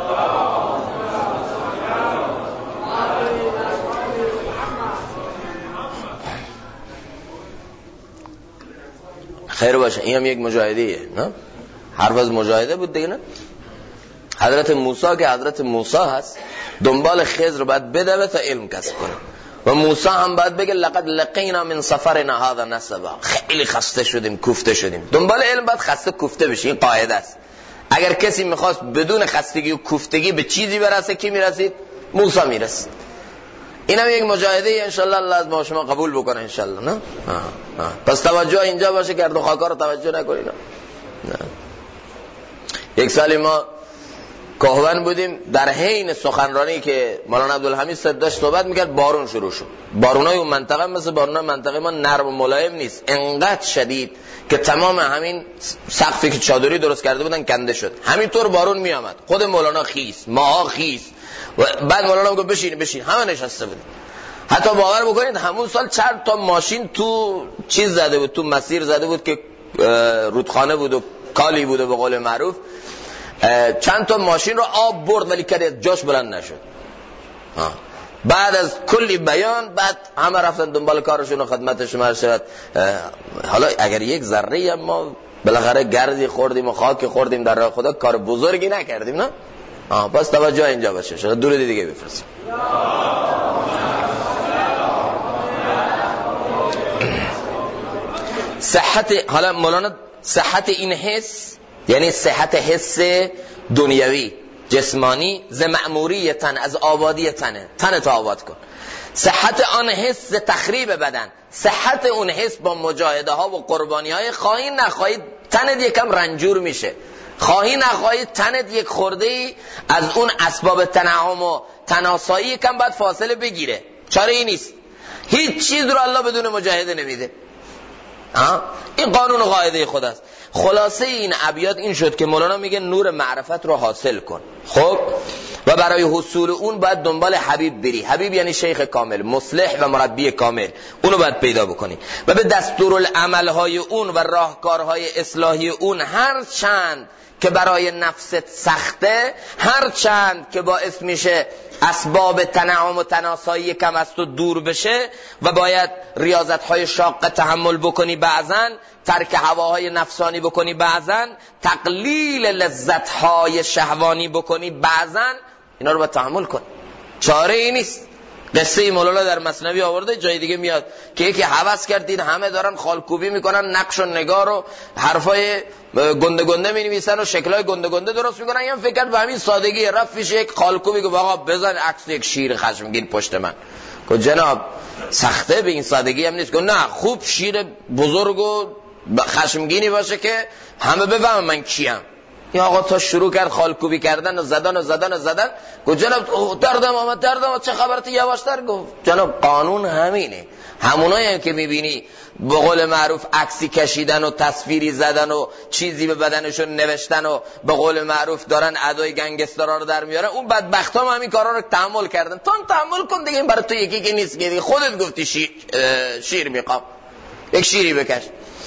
A: خیر باشه. این هم یک مجاهدیه، نه؟ حرف از مجاهده بود دیگه، نه؟ حضرت موسی که حضرت موسی هست دنبال خضر باید بدوه تا علم کسب کنه و موسی هم باید بگه لقد لقینا من سفرنا هذا نصبا، خیلی خسته شدیم، کوفته شدیم. دنبال علم باید خسته کوفته بشی. این قاعده است. اگر کسی میخواست بدون خستگی و کوفتگی به چیزی برسه، کی میرسید؟ موسی میرسید. اینم یک مجاهده انشالله الله از ما شما قبول بکنه انشالله، نه؟ پس توجه اینجا باشه، گرد و خاکا رو توجه نکنید. نه. یک سالی ما کاهون بودیم، در حین سخنرانی که مولانا عبدالحمید صد داشت صحبت میکرد بارون شروع شد. بارونای اون منطقه مثل بارونای منطقه ما نرم و ملایم نیست، انقدر شدید که تمام همین سقفی که چادری درست کرده بودن کنده شد. همینطور بارون میامد، خود مولانا خیس، ماها خیس. و بعد مولانا گفت بشین، همه نشسته بودیم. حتی باور بکنید همون سال 4 تا ماشین تو چیز زده بود، تو مسیر زده بود که رودخانه بود و کالی بود و به قول معروف چند تا ماشین رو آب برد ولی کده جاش بلند نشد. بعد از کلی بیان بعد همه رفتن دنبال کارشون و خدمت شما شد. حالا اگر یک ذره ما بالاخره گردی خوردیم و خاک خوردیم در راه خدا، کار بزرگی نکردیم نه. پس توجه اینجا باشه. شما دور دیگه بفرستیم. صحت، حالا مولانا صحت این حس یعنی صحت حس دنیوی جسمانی ز مأموری تن، از آبادی تن تا آباد کن. صحت آن حس تخریب بدن، صحت اون حس با مجاهده ها و قربانی های خواهی نخواهی تنت یکم رنجور میشه، خواهی نخواهی تنت یک خورده از اون اسباب تنعم و تناسایی یکم باید فاصله بگیره. چاره ای نیست، هیچ چیز رو الله بدون مجاهده نمیده. این قانون و قاعده خداست. خلاصه این ابیات این شد که مولانا میگه نور معرفت رو حاصل کن. خب و برای حصول اون باید دنبال حبیب بری. حبیب یعنی شیخ کامل، مصلح و مربی کامل، اونو باید پیدا بکنی و به دستورالعملهای اون و راهکارهای اصلاحی اون، هر چند که برای نفست سخته، هر چند که باعث میشه اسباب تنعم و تناسایی کم از تو دور بشه و باید ریاضت‌های شاق تحمل بکنی بعضن، ترک هواهای نفسانی بکنی بعضن، تقلیل لذت‌های شهوانی بکنی بعضن، اینا رو باید تحمل کن. چاره ای نیست. قصه مولانا در مثنوی آورده، جای دیگه میاد که یکی هوس کردین همه دارن خالکوبی میکنن، نقش و نگار و حرفای گنده گنده مینویسن و شکلای گنده گنده درست میکنن. این فکر کرد به همین سادگی رفت پیش یک خالکوبی که آقا بزن عکس یک شیر خشمگین پشت من. که جناب سخته به این سادگی هم نیست. که نه، خوب شیر بزرگ و خشمگینی باشه که همه بفهمن من کیم. یا آقا تا شروع کرد خالکوبی کردن و زدن و زدن و زدن. گفت جناب دردم آمد، چه خبرتی؟ یواشتر. گفت جناب قانون همینه. همونایی هم که میبینی به قول معروف عکسی کشیدن و تصویری زدن و چیزی به بدنشون نوشتن و به قول معروف دارن ادای گنگسترا رو در میارن، اون بدبختام همین کارا رو تحمل کردن. تو تحمل کن دیگه، این برای تو یکی که نیست که خودت گفتی شیر میخوام، یک شیری بکش.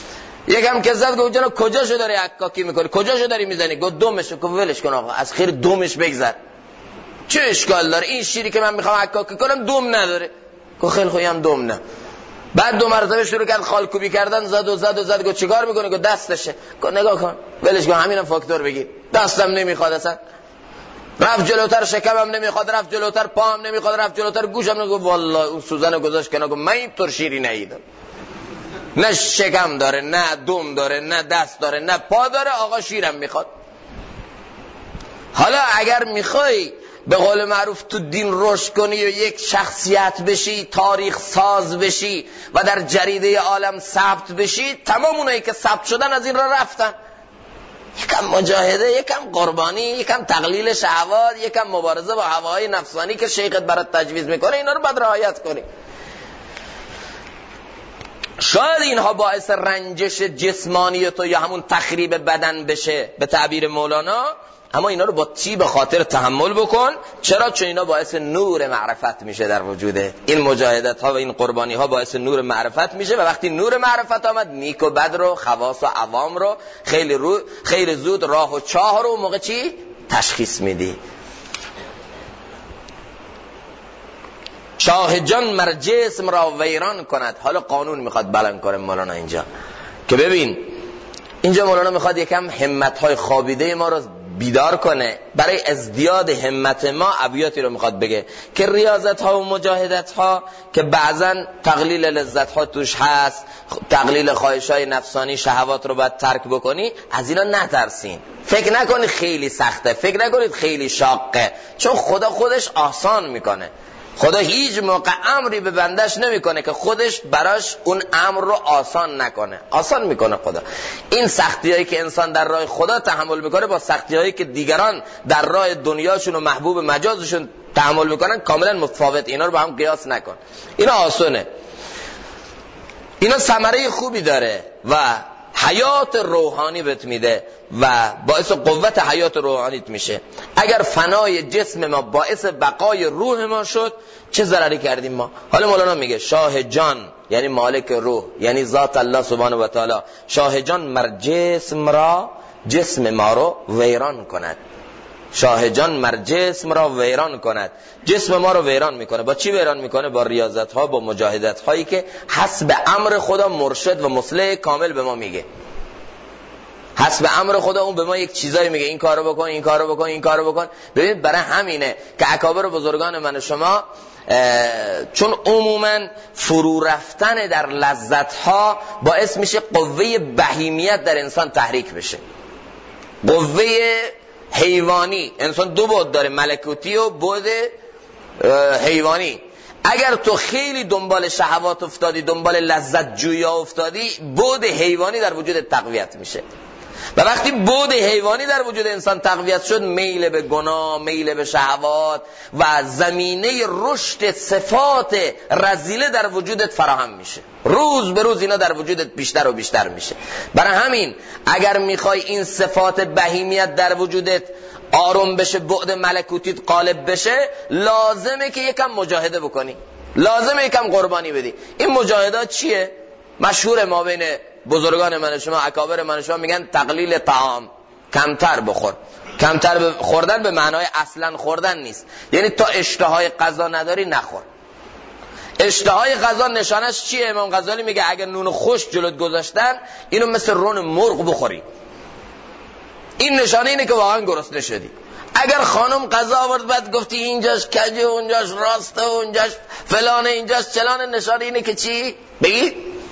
A: یکم که زد گفت جناب کجاشو داری عکاکی میکنی، کجاشو داری میزنی؟ گفت دومشو. گفت ولش کن آقا، از خیر دومش بگذر، چه اشکال داره؟ این شیری که من میخوام عکاکی کنم دوم نداره. گفت خیلی خوبی هم دوم نه. بعد دو مرتبه شروع کرد خالکوبی کردن، زد و زد و زد. گفت چیکار میکنی؟ گفت دستشه. گفت نگاه کن، ولش کن، همینم فاکتور بگیر، دستم نمیخواد اصلا. رفت جلوتر، شکمم نمیخواد، رفت جلوتر، پاهم نمیخواد، رفت جلوتر، گوشم نمیخواد. گفت والله اون سوزن گذاشت کنه. گفت من اینطور شیری ندیدم، نه شکم داره، نه دم داره، نه دست داره، نه پا داره، آقا شیرم میخواد. حالا اگر میخوای به قول معروف تو دین رشد کنی و یک شخصیت بشی، تاریخ ساز بشی و در جریده عالم ثبت بشی، تمام اونایی که ثبت شدن از این را رفتن. یکم مجاهده، یکم قربانی، یکم تقلیل شهوات، یکم مبارزه با هواهای نفسانی که شیخت برات تجویز میکنه، اینا رو باید رعایت کنی. شاید اینها باعث رنجش جسمانی تو یا همون تخریب بدن بشه به تعبیر مولانا، اما اینا رو با چی به خاطر تحمل بکن. چرا؟ چون اینا باعث نور معرفت میشه در وجوده. این مجاهدت ها و این قربانی ها باعث نور معرفت میشه و وقتی نور معرفت آمد، نیک و بد رو، خواص و عوام رو خیلی زود راه و چاه رو موقع چی تشخیص میدی. شاه جان مر جسم را ویران کند. حالا قانون میخواد بلند کنه مولانا اینجا، که ببین اینجا مولانا میخواد یکم همتهای خوابیده ما رو بیدار کنه. برای ازدیاد همت ما ابیاتی رو میخواد بگه که ریاضت ها و مجاهدت ها که بعضا تقلیل لذت ها توش هست، تقلیل خواهش های نفسانی، شهوات رو باید ترک بکنی. از اینا نترسین، فکر نکنید خیلی سخته، فکر نکنید خیلی شاقه، چون خدا خودش آسان میکنه. خدا هیچ موقع امری به بندش نمیکنه که خودش براش اون امر رو آسان نکنه. آسان میکنه خدا. این سختیایی که انسان در راه خدا تحمل میکنه با سختیایی که دیگران در راه دنیاشون و محبوب مجازشون تحمل میکنن کاملا متفاوت. اینا رو با هم قیاس نکن. اینا آسونه، اینا ثمره خوبی داره و حیات روحانی بهت میده و باعث قوت حیات روحانیت میشه. اگر فنای جسم ما باعث بقای روح ما شد، چه ضرری کردیم ما؟ حالا مولانا میگه شاه جان یعنی مالک روح، یعنی ذات الله سبحانه و تعالی. شاه جان مر جسم ما رو ویران کند. شاه جان مر جسم را ویران کند. جسم ما رو ویران میکنه. با چی ویران میکنه؟ با ریاضت ها، با مجاهدت هایی که حسب امر خدا مرشد و مصلح کامل به ما میگه. حسب امر خدا اون به ما یک چیزایی میگه، این کارو بکن، این کارو بکن، این کارو بکن. ببینید برای همینه که اکابر بزرگان من و شما چون عموما فرو رفتن در لذت‌ها باعث میشه قوه بهیمیت در انسان تحریک بشه. قوه حیوانی، انسان دو بعد داره، ملکوتی و بعد حیوانی. اگر تو خیلی دنبال شهوات افتادی، دنبال لذت جویا افتادی، بعد حیوانی در وجود تقویت میشه. و وقتی بعد حیوانی در وجود انسان تقویت شد، میل به گناه، میل به شهوات و زمینه رشد صفات رذیله در وجودت فراهم میشه. روز به روز اینا در وجودت بیشتر و بیشتر میشه. برای همین اگر میخوای این صفات بهیمیت در وجودت آروم بشه، بعد ملکوتیت غالب بشه، لازمه که یکم مجاهده بکنی، لازمه یکم قربانی بدی. این مجاهدات چیه؟ مشهور ما بین بزرگان من شما، اکابر من شما، میگن تقلیل طعام، کمتر بخور. کمتر خوردن به معنای اصلا خوردن نیست، یعنی تا اشتهای غذا نداری نخور. اشتهای غذا نشانش چیه؟ امام غزالی میگه اگر نون خشک جلوت گذاشتن، اینو مثل رون مرغ بخوری. این نشانه اینه که واقعا گرسنه شدی. اگر خانم غذا آورد بعد گفتی اینجاش کجه، اونجاش راسته، اونجاش فلانه، اینجاش چلانه، نشانه اینه که چی؟ بگی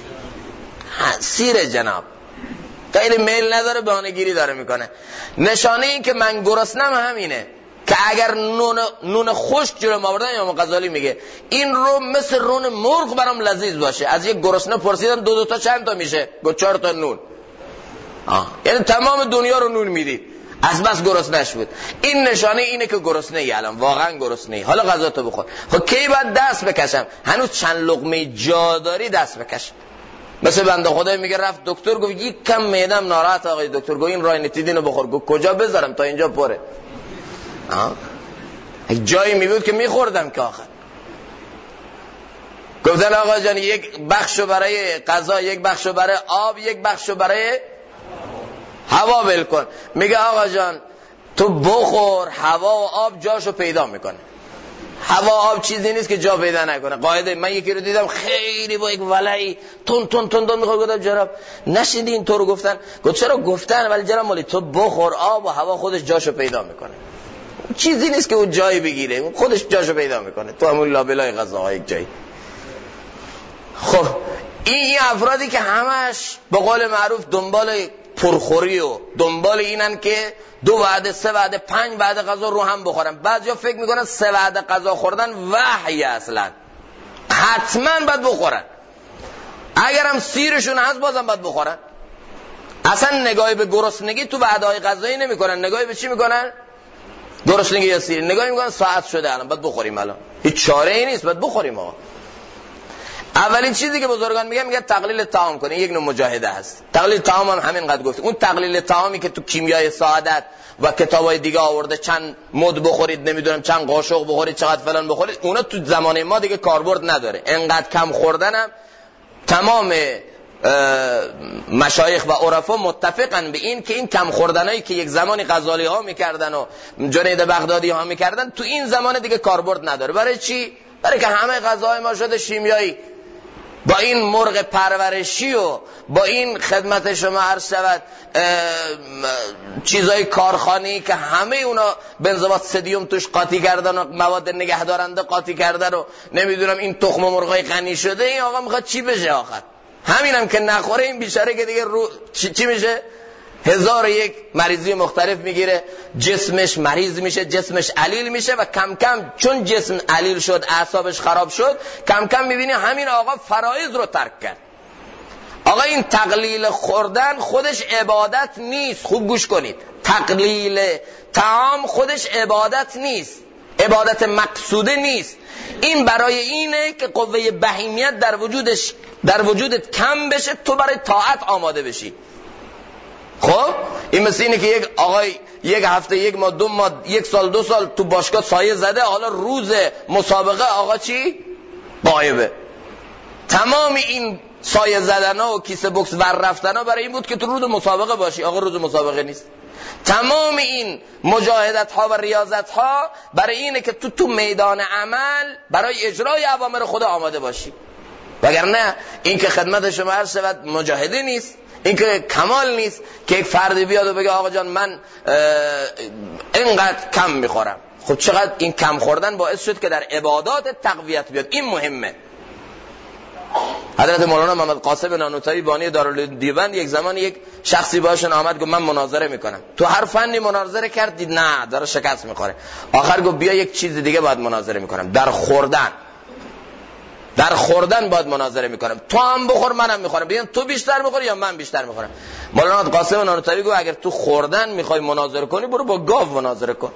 A: سیر جناب، خیلی میل نداره، بهانه‌گیری داره میکنه. نشانه این که من گرسنم همینه که اگر نون خشک جلوم آوردن، امام غزالی میگه این رو مثل رون مرغ برام لذیذ باشه. از یک گرسنه پرسیدن دو تا چند تا میشه؟ گفت 4 تا نون. یعنی تمام دنیا رو نون میدید، از بس گرسنه‌اش بود. این نشانه اینه که گرسنه ای، الان واقعا گرسنه ای، حالا غذا تو بخور. خب کی باید دست بکشم؟ هنوز چند لقمه جا داری دست بکش. مثل بنده خدا میگه رفت دکتر، گفت یک کم معدم ناراحت آقای دکتر، گفت این راینتیدین رو بخور. گفت کجا بذارم تا اینجا پره؟ یک جایی میبود که میخوردم که آخر. گفتن آقا جان یک بخشو برای غذا، یک بخشو برای آب، یک بخشو برای هوا ول کن. میگه آقا جان تو بخور، هوا و آب جاشو پیدا میکنه. هوا آب چیزی نیست که جا پیدا نکنه. قاعده من یکی رو دیدم خیلی با یک ولعی تون تون تون تون میخواد. گفتم جناب نشیدی این تو رو گفتن؟ گفت چرا گفتن، ولی جناب مولی تو بخور، آب و هوا خودش جاشو پیدا میکنه. چیزی نیست که اون جایی بگیره، خودش جاشو پیدا میکنه تو همون لابلای غذاها یک جایی. خب این افرادی که همش به قول معروف دنبال پرخوری و دنبال اینن که 2 وعده 3 وعده 5 وعده غذا رو هم بخورن. بعضیا فکر میکنن 3 وعده غذا خوردن وحی، اصلا حتما باید بخورن، اگرم سیرشون هست بازم باید بخورن. اصلا نگاهی به گرسنگی تو وعده‌های غذایی نمیکنن، نگاهی به چی میکنن؟ گرسنگی یا سیر. نگاهی میکنن ساعت شده الان باید بخوریم، الان هیچ چاره ای نیست، باید بخوریم. آقا اولین چیزی که بزرگان میگن تقلیل طعام کنه، یک نوع مجاهده هست. تقلیل طعام هم همینقدر گفت. اون تقلیل طعامی که تو کیمیای سعادت و کتابای دیگه آورده، چند مد بخورید، نمیدونم چند قاشق بخورید، چقدر فلان بخورید، اونا تو زمان ما دیگه کاربرد نداره. انقدر کم خوردنم تمام مشایخ و عرفا متفقن به این که این کم خوردنایی که یک زمانی غزالی ها میکردن و جنید بغدادی ها میکردن، تو این زمان دیگه کاربرد نداره. برای چی؟ برای که همه غذاهای ما شده شیمیایی. با این مرغ پرورشی و با این خدمت شما عرض شود چیزای کارخانه‌ای که همه اونا بنزوات سدیم توش قاطی کردن و مواد نگهدارنده قاطی کردن و نمیدونم این تخم مرغای غنی شده، این آقا میخواد چی بشه آخر؟ همینم که نخوره این بیچاره که دیگه چی میشه؟ 1001 مریضی مختلف میگیره، جسمش مریض میشه، جسمش علیل میشه و کم کم چون جسم علیل شد، اعصابش خراب شد، کم کم میبینی همین آقا فرایض رو ترک کرد. آقا این تقلیل خوردن خودش عبادت نیست. خوب گوش کنید، تقلیل طعام خودش عبادت نیست، عبادت مقصوده نیست. این برای اینه که قوه بهیمیت در وجودت کم بشه، تو برای طاعت آماده بشی. خب این مثل اینه که یک آقای یک هفته، یک ماه، 2 ماه، 1 سال، 2 سال تو باشگاه سایه زده، حالا روز مسابقه آقا چی؟ غایبه. تمام این سایه زدن‌ها و کیسه بوکس ور رفتن‌ها برای این بود که تو روز مسابقه باشی. آقا روز مسابقه نیست. تمام این مجاهدت‌ها و ریاضت‌ها برای اینه که تو میدان عمل برای اجرای اوامر خدا آماده باشی. وگرنه این که خدمت شما عرض شود مجاهده نیست، این که کمال نیست که یک فردی بیاد و بگه آقا جان من اینقدر کم میخورم. خب چقدر این کم خوردن باعث شد که در عبادات تقویت بیاد. این مهمه. حضرت مولانا محمد قاسم نانوتایی بانی دارالدیوبند یک زمان یک شخصی باشون آمد گفت من مناظره میکنم. تو هر فنی مناظره کرد، دید نه داره شکست میخوره. آخر گفت بیا یک چیز دیگه باید مناظره میکنم، در خوردن باید مناظره میکنم. تو هم بخور منم میخورم، ببین تو بیشتر میخوری یا من بیشتر میخورم. مولانا قاسم نانوتایی گفت اگر تو خوردن میخوای مناظره کنی برو با گاو مناظره کن.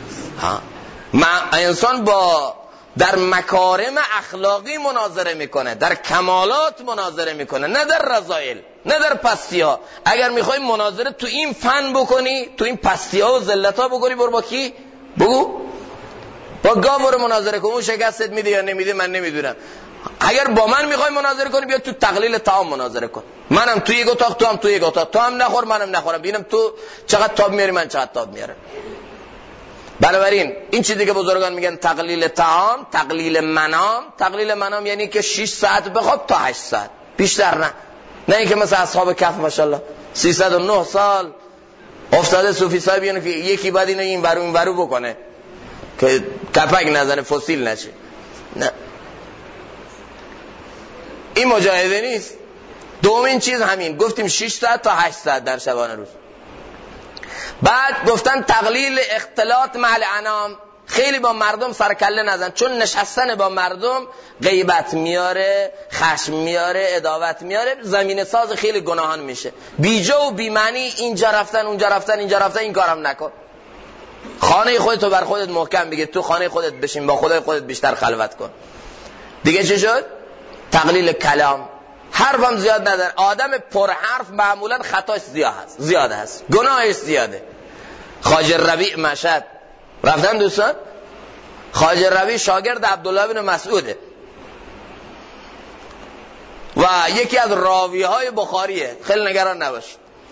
A: انسان با در مکارم اخلاقی مناظره میکنه، در کمالات مناظره میکنه، نه در رذائل، نه در پستی ها. اگر میخوای مناظره تو این فن بکنی، تو این پستی ها و ذلت ها بکنی، برو با کی؟ بگو با گاو برو مناظره کن. اون شکستت میده یا نمیده من نمیدونم. اگر با من میخوای مناظره کنی بیا تو تقلیل طعام مناظره کن. منم تو یک اتاق، تو هم تو یک اتاق، تو هم نخور منم نخورم، ببینم تو چقدر تاب میاری من چقدر تاب میارم. بنابراین این چیزی که بزرگان میگن تقلیل طعام، تقلیل منام یعنی که 6 ساعت بخواب تا 8 ساعت، بیشتر نه اینکه مثل اصحاب کهف ماشاءالله 309 سال افتاده صوفی صاحب یعنی که یکی بعد اینو این ورو بکنه که کپک نزنه فسیل نشه. نه، این مجاهده نیست. دومین چیز همین گفتیم 6 ساعت تا 8 ساعت در شبانه روز. بعد گفتن تقلیل اختلاط مع الانام، خیلی با مردم سرکله نزن، چون نشستن با مردم غیبت میاره، خشم میاره، عداوت میاره، زمینه ساز خیلی گناهان میشه. بیجا و بیمعنی اینجا رفتن اونجا رفتن اینجا رفتن این کارم نکن. خانه خودتو بر خودت محکم بگیر، تو خانه خودت بشین، با خدای خودت بیشتر خلوت کن. دیگه چی شد؟ تقلیل کلام، حرفم زیاد نداره. آدم پر حرف معمولا خطاش زیاد هست، گناهش زیاده. خواجه ربیع مشهد رفتن دوستان. خواجه ربیع شاگرد عبدالله بن مسعوده و یکی از راویهای بخاریه، خیلی نگران نباشید.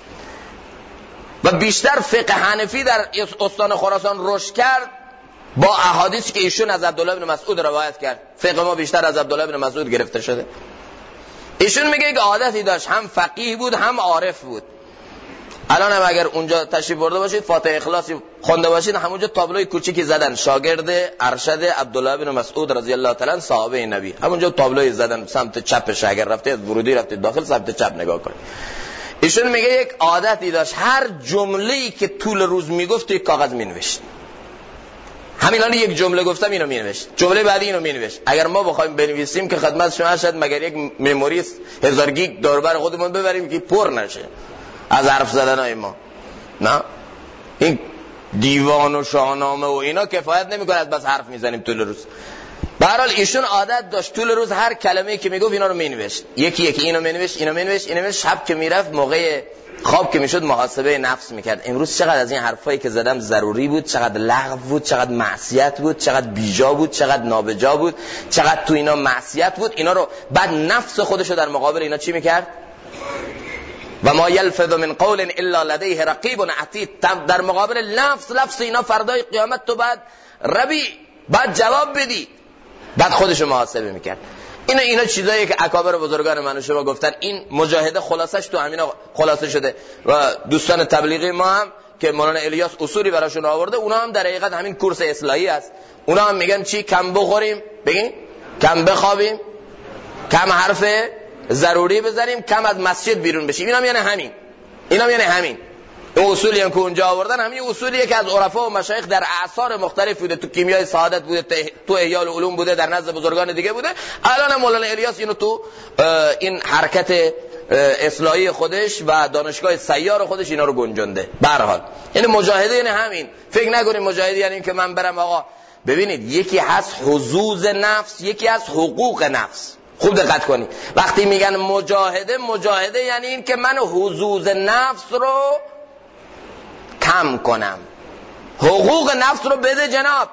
A: و بیشتر فقه حنفی در استان خراسان رشد کرد با احادیثی که ایشون از عبدالله بن مسعود روایت کرد. فقه ما بیشتر از عبدالله بن مسعود گرفته شده. ایشون میگه یک عادتی داشت، هم فقیه بود هم عارف بود. الان هم اگر اونجا تشریف برده باشید فاتحه اخلاصی خونده باشید، همونجا تابلوی کوچیکی زدن شاگرد ارشد عبدالله بن مسعود رضی الله تعالی عنه صحابه نبی، همونجا تابلوی زدن سمت چپش. اگر رفته از ورودی رفته داخل سمت چپ نگاه کنید. ایشون میگه یک عادتی داشت، هر جمله‌ای که طول روز میگفت توی کاغذ مینوشت. همین الان یک جمله گفتم اینو مینوشت، جمله بعدی اینو مینوشت. اگر ما بخوایم بنویسیم که خدمت شما شاید مگر یک مموری 1000 گیگ دور بر خودمون ببریم که پر نشه از حرف زدنای ما. نه، این دیوان و شاهنامه و اینا کفایت نمیکنه از بس حرف میزنیم طول روز. به هر حال ایشون عادت داشت طول روز هر کلمه‌ای که میگفت اینا رو مینوشت، یکی یکی اینو مینوشت. شب که میرفت موقع خواب که میشد محاسبه نفس میکرد. امروز چقدر از این حرفایی که زدم ضروری بود، چقدر لغو بود، چقدر معصیت بود، چقدر بیجا بود، چقدر نابجا بود، چقدر تو اینا معصیت بود. اینا رو بعد نفس خودشو در مقابل اینا چی میکرد؟ و ما یلفظ من قول الا لدیه رقیب عتید. در مقابل لفظ اینا فردای قیامت تو بعد جواب بدی، بعد خودشو محاسبه میکرد. اینا چیزایی که اکابر بزرگان من و شما گفتن. این مجاهده خلاصش تو همینا خلاصه شده. و دوستان تبلیغی ما هم که مولانا الیاس اصولی براشون آورده، اونا هم در حقیقت همین کورس اصلاحی است. اونا هم میگن چی؟ کم بخوریم، بگین کم بخوابیم، کم حرف ضروری بزنیم، کم از مسجد بیرون بشیم. اینا یعنی همین این اصولی هم که اونجا آوردن همین اصولیه که از عرفا و مشایخ در اعصار مختلف بوده. تو کیمیای سعادت بوده، تو احیاء العلوم بوده، در نزد بزرگان دیگه بوده. الان مولانا الیاس اینو تو این حرکت اصلاحی خودش و دانشگاه سیار خودش اینا رو گنجونده. به هر حال یعنی مجاهده یعنی همین. فکر نکنید مجاهده یعنی این که من برم آقا ببینید، یکی هست حظوظ نفس، یکی هست حقوق نفس. خوب دقت کنید. وقتی میگن مجاهده یعنی این که من حظوظ نفس رو کم کنم، حقوق نفس رو بده جناب.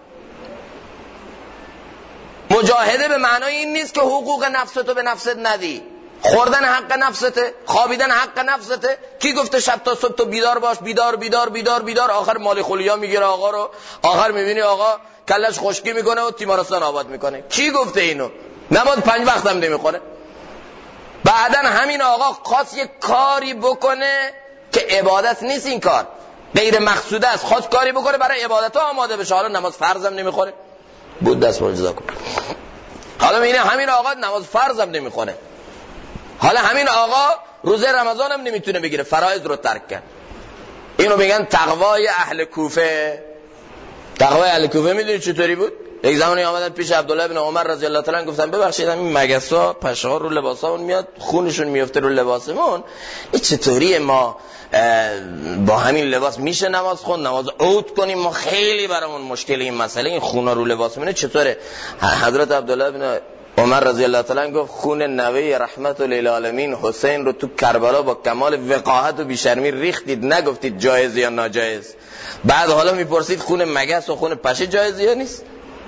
A: مجاهده به معنای این نیست که حقوق نفستو به نفست ندی. خوردن حق نفسته، خوابیدن حق نفسته. کی گفته شب تا صبح تو بیدار باش، بیدار آخر مال خلیا میگیره آقا رو، آخر میبینی آقا کلش خشکی میکنه و تیمارستان آباد میکنه. کی گفته اینو؟ نماز 5 وقت هم نمیخونه. بعدن همین آقا خواست یک کاری بکنه که عبادت نیست، این کار غیر مقصوده است، خواست کاری بکنه برای عبادت ها آماده بشه، حالا نماز فرض هم نمیخونه. بود دست معجزه کن. حالا میبینه همین آقا نماز فرض هم نمیخونه، حالا همین آقا روزه رمضان هم نمیتونه بگیره، فرائض رو ترک کرد. اینو میگن تقوای اهل کوفه. تقوای اهل کوفه میدونی چطوری بود؟ یک زمانی آمدن پیش عبدالله بن عمر رضی الله تعالی عنه گفتن ببخشید این مگسا پشه‌ها رو لباسامون میاد، خونشون میفته رو لباسمون، این چطوریه ما با همین لباس میشه نماز خوند، نماز عود کنیم؟ ما خیلی برامون مشکل این مسئله، این خونا رو لباسمونه چطوره؟ حضرت عبدالله بن عمر رضی الله تعالی عنه گفت خون نوه رحمت للعالمین حسین رو تو کربلا با کمال وقاحت و بیشرمی ریختید، نگفتید جایز یا ناجایز. بعد حالا میپرسید خون مگس و خون پشه جایز یا نیست؟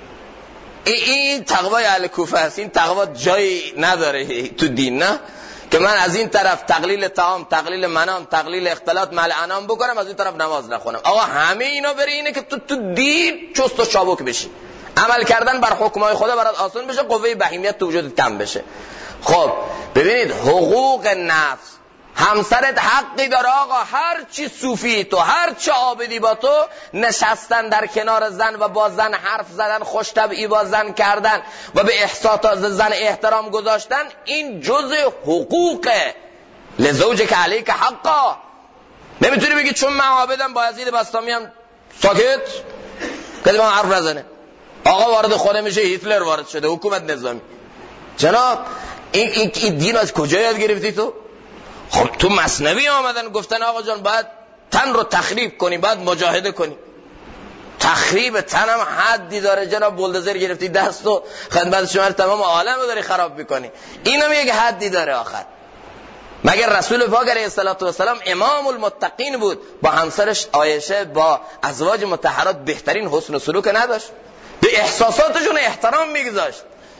A: این تقوای اهل کوفه است. این تقوا جایی نداره تو دین، نه که من از این طرف تقلیل طعام، تقلیل منام، تقلیل اختلاط مع انام بکنم، از این طرف نماز نخونم. آقا همه اینا بری اینه که تو دین چست و چابک بشی، عمل کردن بر حکمای خدا برات آسان بشه، قوه بهیمیت تو وجودت کم بشه. خب ببینید حقوق نفس، همسرت حقی داره آقا، هر چی صوفی تو، هر چی عابدی با تو، نشستن در کنار زن و با زن حرف زدن، خوش طبعی با زن کردن و به احساسات زن احترام گذاشتن، این جزء حقوقه. لزوجک علیک حقا. نمیتونی بگی چون من عابدم با یزید بسطامی هم ساکت کسی با حرف نزنه. آقا وارد خونه میشه هیتلر وارد شده، حکومت نظامی. جناب این دین از کجا یاد گرفتی تو؟ خب تو مثنوی آمدن گفتن آقا جان باید تن رو تخریب کنی، باید مجاهده کنی. تخریب تن هم حدی داره جناب. بولدوزر گرفتی دست و خدمت شما تمام عالم رو داری خراب میکنی، اینم یک حدی داره آخر. مگر رسول پاک علیه السلام امام المتقین بود، با همسرش عایشه با ازواج مطهرات بهترین حسن و سلوک نداشت؟ به احساساتشون احترام میگذاشت.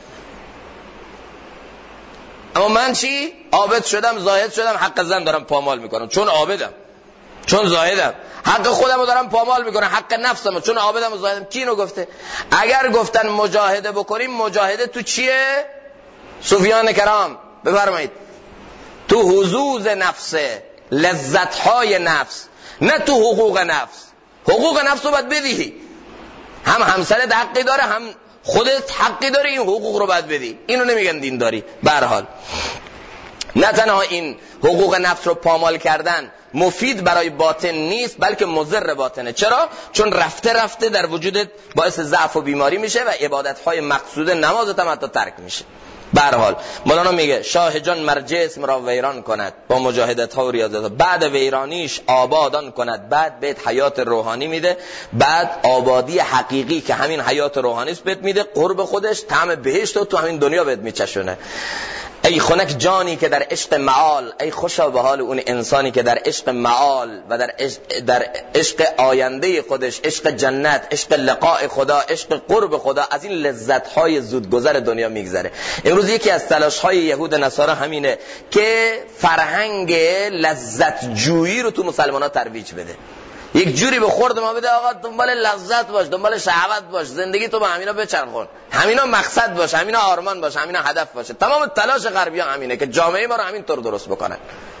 A: اما من چی؟ عابد شدم، زاهد شدم، حق زن دارم پامال میکنم چون عابدم، چون زاهدم. حق خودم رو دارم پامال میکنم، حق نفسم چون عابدم و زاهدم. کی اینو گفته؟ اگر گفتن مجاهده بکنیم، مجاهده تو چیه؟ صوفیان کرام بفرمایید تو حظوظ نفس، لذتهای نفس، نه تو حقوق نفس. حقوق نفس رو باید بدی، هم همسرت حقی داره، هم خودت حقی داری، این حقوق رو باید بدی. اینو نمیگن دینداری. به هر حال نه تنها این حقوق نفس رو پامال کردن مفید برای باطن نیست، بلکه مضر باطنه. چرا؟ چون رفته رفته در وجودت باعث ضعف و بیماری میشه و عبادتهای مقصوده نمازت هم حتی ترک میشه. به هر حال مولانا میگه شاه جان مر جسم را ویران کند با مجاهدت ها و ریاضت ها، بعد ویرانیش آبادان کند. بعد بهت حیات روحانی میده، بعد آبادی حقیقی که همین حیات روحانی است بهت میده، قرب خودش طعم بهشت رو تو همین دنیا بهت میچشونه. ای خنک جانی که در عشق معال، ای خوشا به حال اون انسانی که در عشق معال و در عشق آینده خودش، عشق جنت، عشق لقاء خدا، عشق قرب خدا، از این لذت‌های زودگذر دنیا میگذره. امروز یکی از تلاش‌های یهود نصارا همینه که فرهنگ لذت جویی رو تو مسلمان‌ها ترویج بده. یک جوری به خورد ما بده آقا دنبال لذت باش، دنبال شهوت باش، زندگی تو با همینا بچرخون، همینا مقصد باش، همینا آرمان باش، همینا هدف باشه. تمام تلاش غربی‌ها همینه که جامعه ما رو همین طور درست بکنن.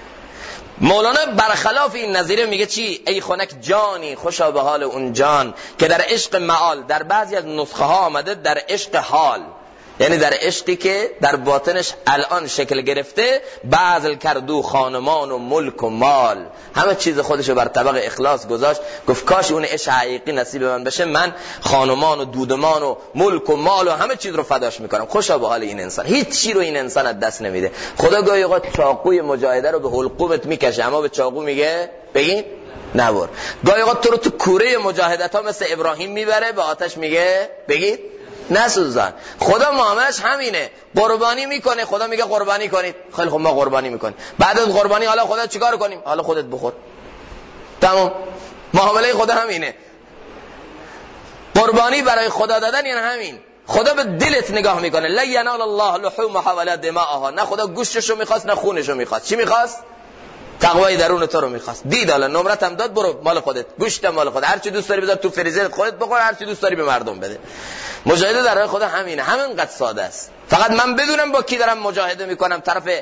A: مولانا برخلاف این نظریه میگه چی؟ ای خنک جانی خوشا به حال اون جان که در عشق معال، در بعضی از نسخه ها آمده در عشق حال، یعنی در عشقی که در باطنش الان شکل گرفته، بعضل کردو خانمان و ملک و مال، همه چیز خودشو بر طبق اخلاص گذاشت. گفت کاش اون عشق حقیقی نصیب من بشه، من خانمان و دودمان و ملک و مال و همه چیز رو فداش میکنم. خوشا به حال این انسان. هیچ چی رو این انسان از دست نمیده. خدا گاهی اوقات چاقوی مجاهده رو به حلقومت میکشه، اما به چاقو میگه بگین نبر. گاهی اوقات تو رو تو کوره مجاهدت ها مثل ابراهیم میبره، به آتش میگه بگید نسوزن. خدا معاملش همینه، قربانی میکنه. خدا میگه قربانی کنید، خیلی خب ما قربانی میکنیم. بعد از قربانی حالا خدا چیکار کنیم؟ حالا خودت بخور. تمام. معامله خدا همینه. قربانی برای خدا دادن یعنی همین. خدا به دلت نگاه میکنه. لا ینال الله لحومها ولا دماءها. نه خدا گوشتشو میخواست نه خونشو میخواست. چی میخواست؟ تقوای درون تو رو میخواست. دید حالا نمرت هم داد، برو مال خودت، گوشت مال خودت، هر چی دوست داری بذار تو فریزر خودت بخور، هر چی دوست داری به مردم بده. مجاهده در راه خدا همینه، همینقدر ساده است. فقط من بدونم با کی دارم مجاهده میکنم،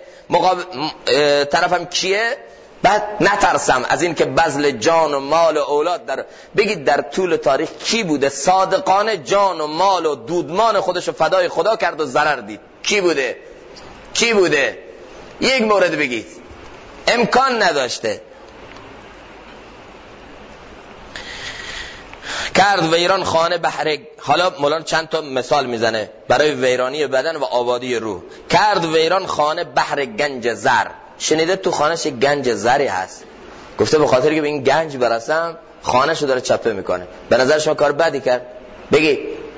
A: طرفم کیه، بعد نترسم از این که بذل جان و مال و اولاد در. بگید در طول تاریخ کی بوده صادقانه جان و مال و دودمان خودش رو فدای خدا کرد و ضرر دید؟ کی بوده؟ یک مورد بگید. امکان نداشته. کرد ویران خانه بهر، حالا مولانا چند تا مثال میزنه برای ویرانی بدن و آبادی روح. کرد ویران خانه بهر گنج زر. شنیده تو خانهش یک گنج زری هست، گفته به خاطر که به این گنج برسم خانهشو داره چپه میکنه. به نظر شما کار بدی کرد؟ بگی.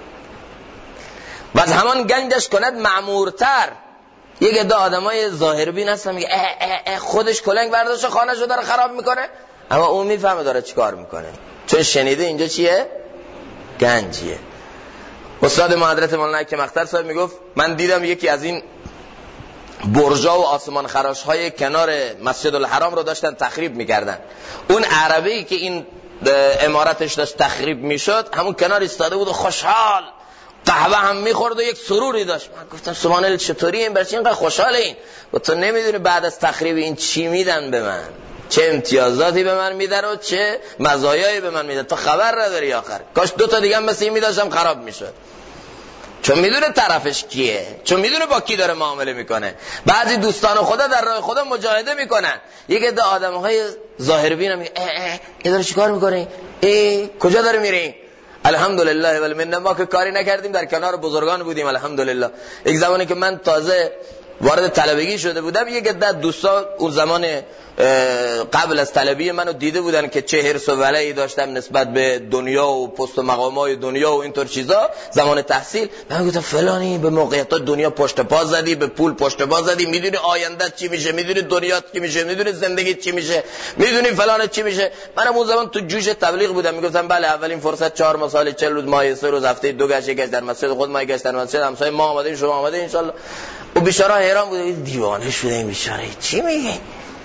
A: و از همان گنجش کند معمورتر. یک عده آدمای ظاهربین هستن میگه خودش کلنگ برداشته خانهشو داره خراب میکنه، اما اون میفهمه داره چیکار میکنه، چون شنیده اینجا چیه؟ گنجیه. استاد ما حضرت مولانا که مختار صاحب میگفت من دیدم یکی از این برجا و آسمان خراش های کنار مسجد الحرام رو داشتن تخریب میکردن. اون عربی که این امارتش داشت تخریب میشد همون کنار ایستاده بود و خوشحال قهوه هم میخورد و یک سروری داشت. من گفتم سبحان الله چطوری این برچی اینقدر خوشحاله این؟ و تو نمیدونی بعد از تخریب این چی میدن به من، چه امتیازاتی به من میدن و چه مزایایی به من میدن، تو خبر نداری آخر. کاش 2 تا دیگه هم مثل این میداشتم خراب میشد. چون میدونه طرفش کیه، چون میدونه با کی داره معامله میکنه. بعضی دوستان خدا در راه خدا مجاهده میکنن. یک عده آدمهای ظاهربین هم میگه این داره چیکار میکنه، کجا داره میره؟ الحمدلله والمنه ما که کاری نکردیم، در کنار بزرگان بودیم الحمدلله. یک زمانی که من تازه وارد طلبگی شده بودم، یک عده دوستا اون زمان قبل از طلبی منو دیده بودن که چه حرص و ولعی داشتم نسبت به دنیا و پست و مقامای دنیا و اینطور چیزا زمان تحصیل. من گفتم فلانی به موقعیت دنیا پشت پا زدی، به پول پشت پا زدی، میدونی آینده چی میشه، میدونی دنیا چی میشه، میدونی زندگی چی میشه، میدونی فلان چی میشه. منم اون زمان تو جوش تبلیغ بودم، میگفتم بله اولین فرصت 4 ماه سال 40 روز ماه 3 روز هفته 2 گشت در مسجد خود ما گشت در مسجد همسایه ما اومدین شما اومدین ان شاء الله. و بیچاره حیران بود، دیوانه شده این بیچاره چی میگه.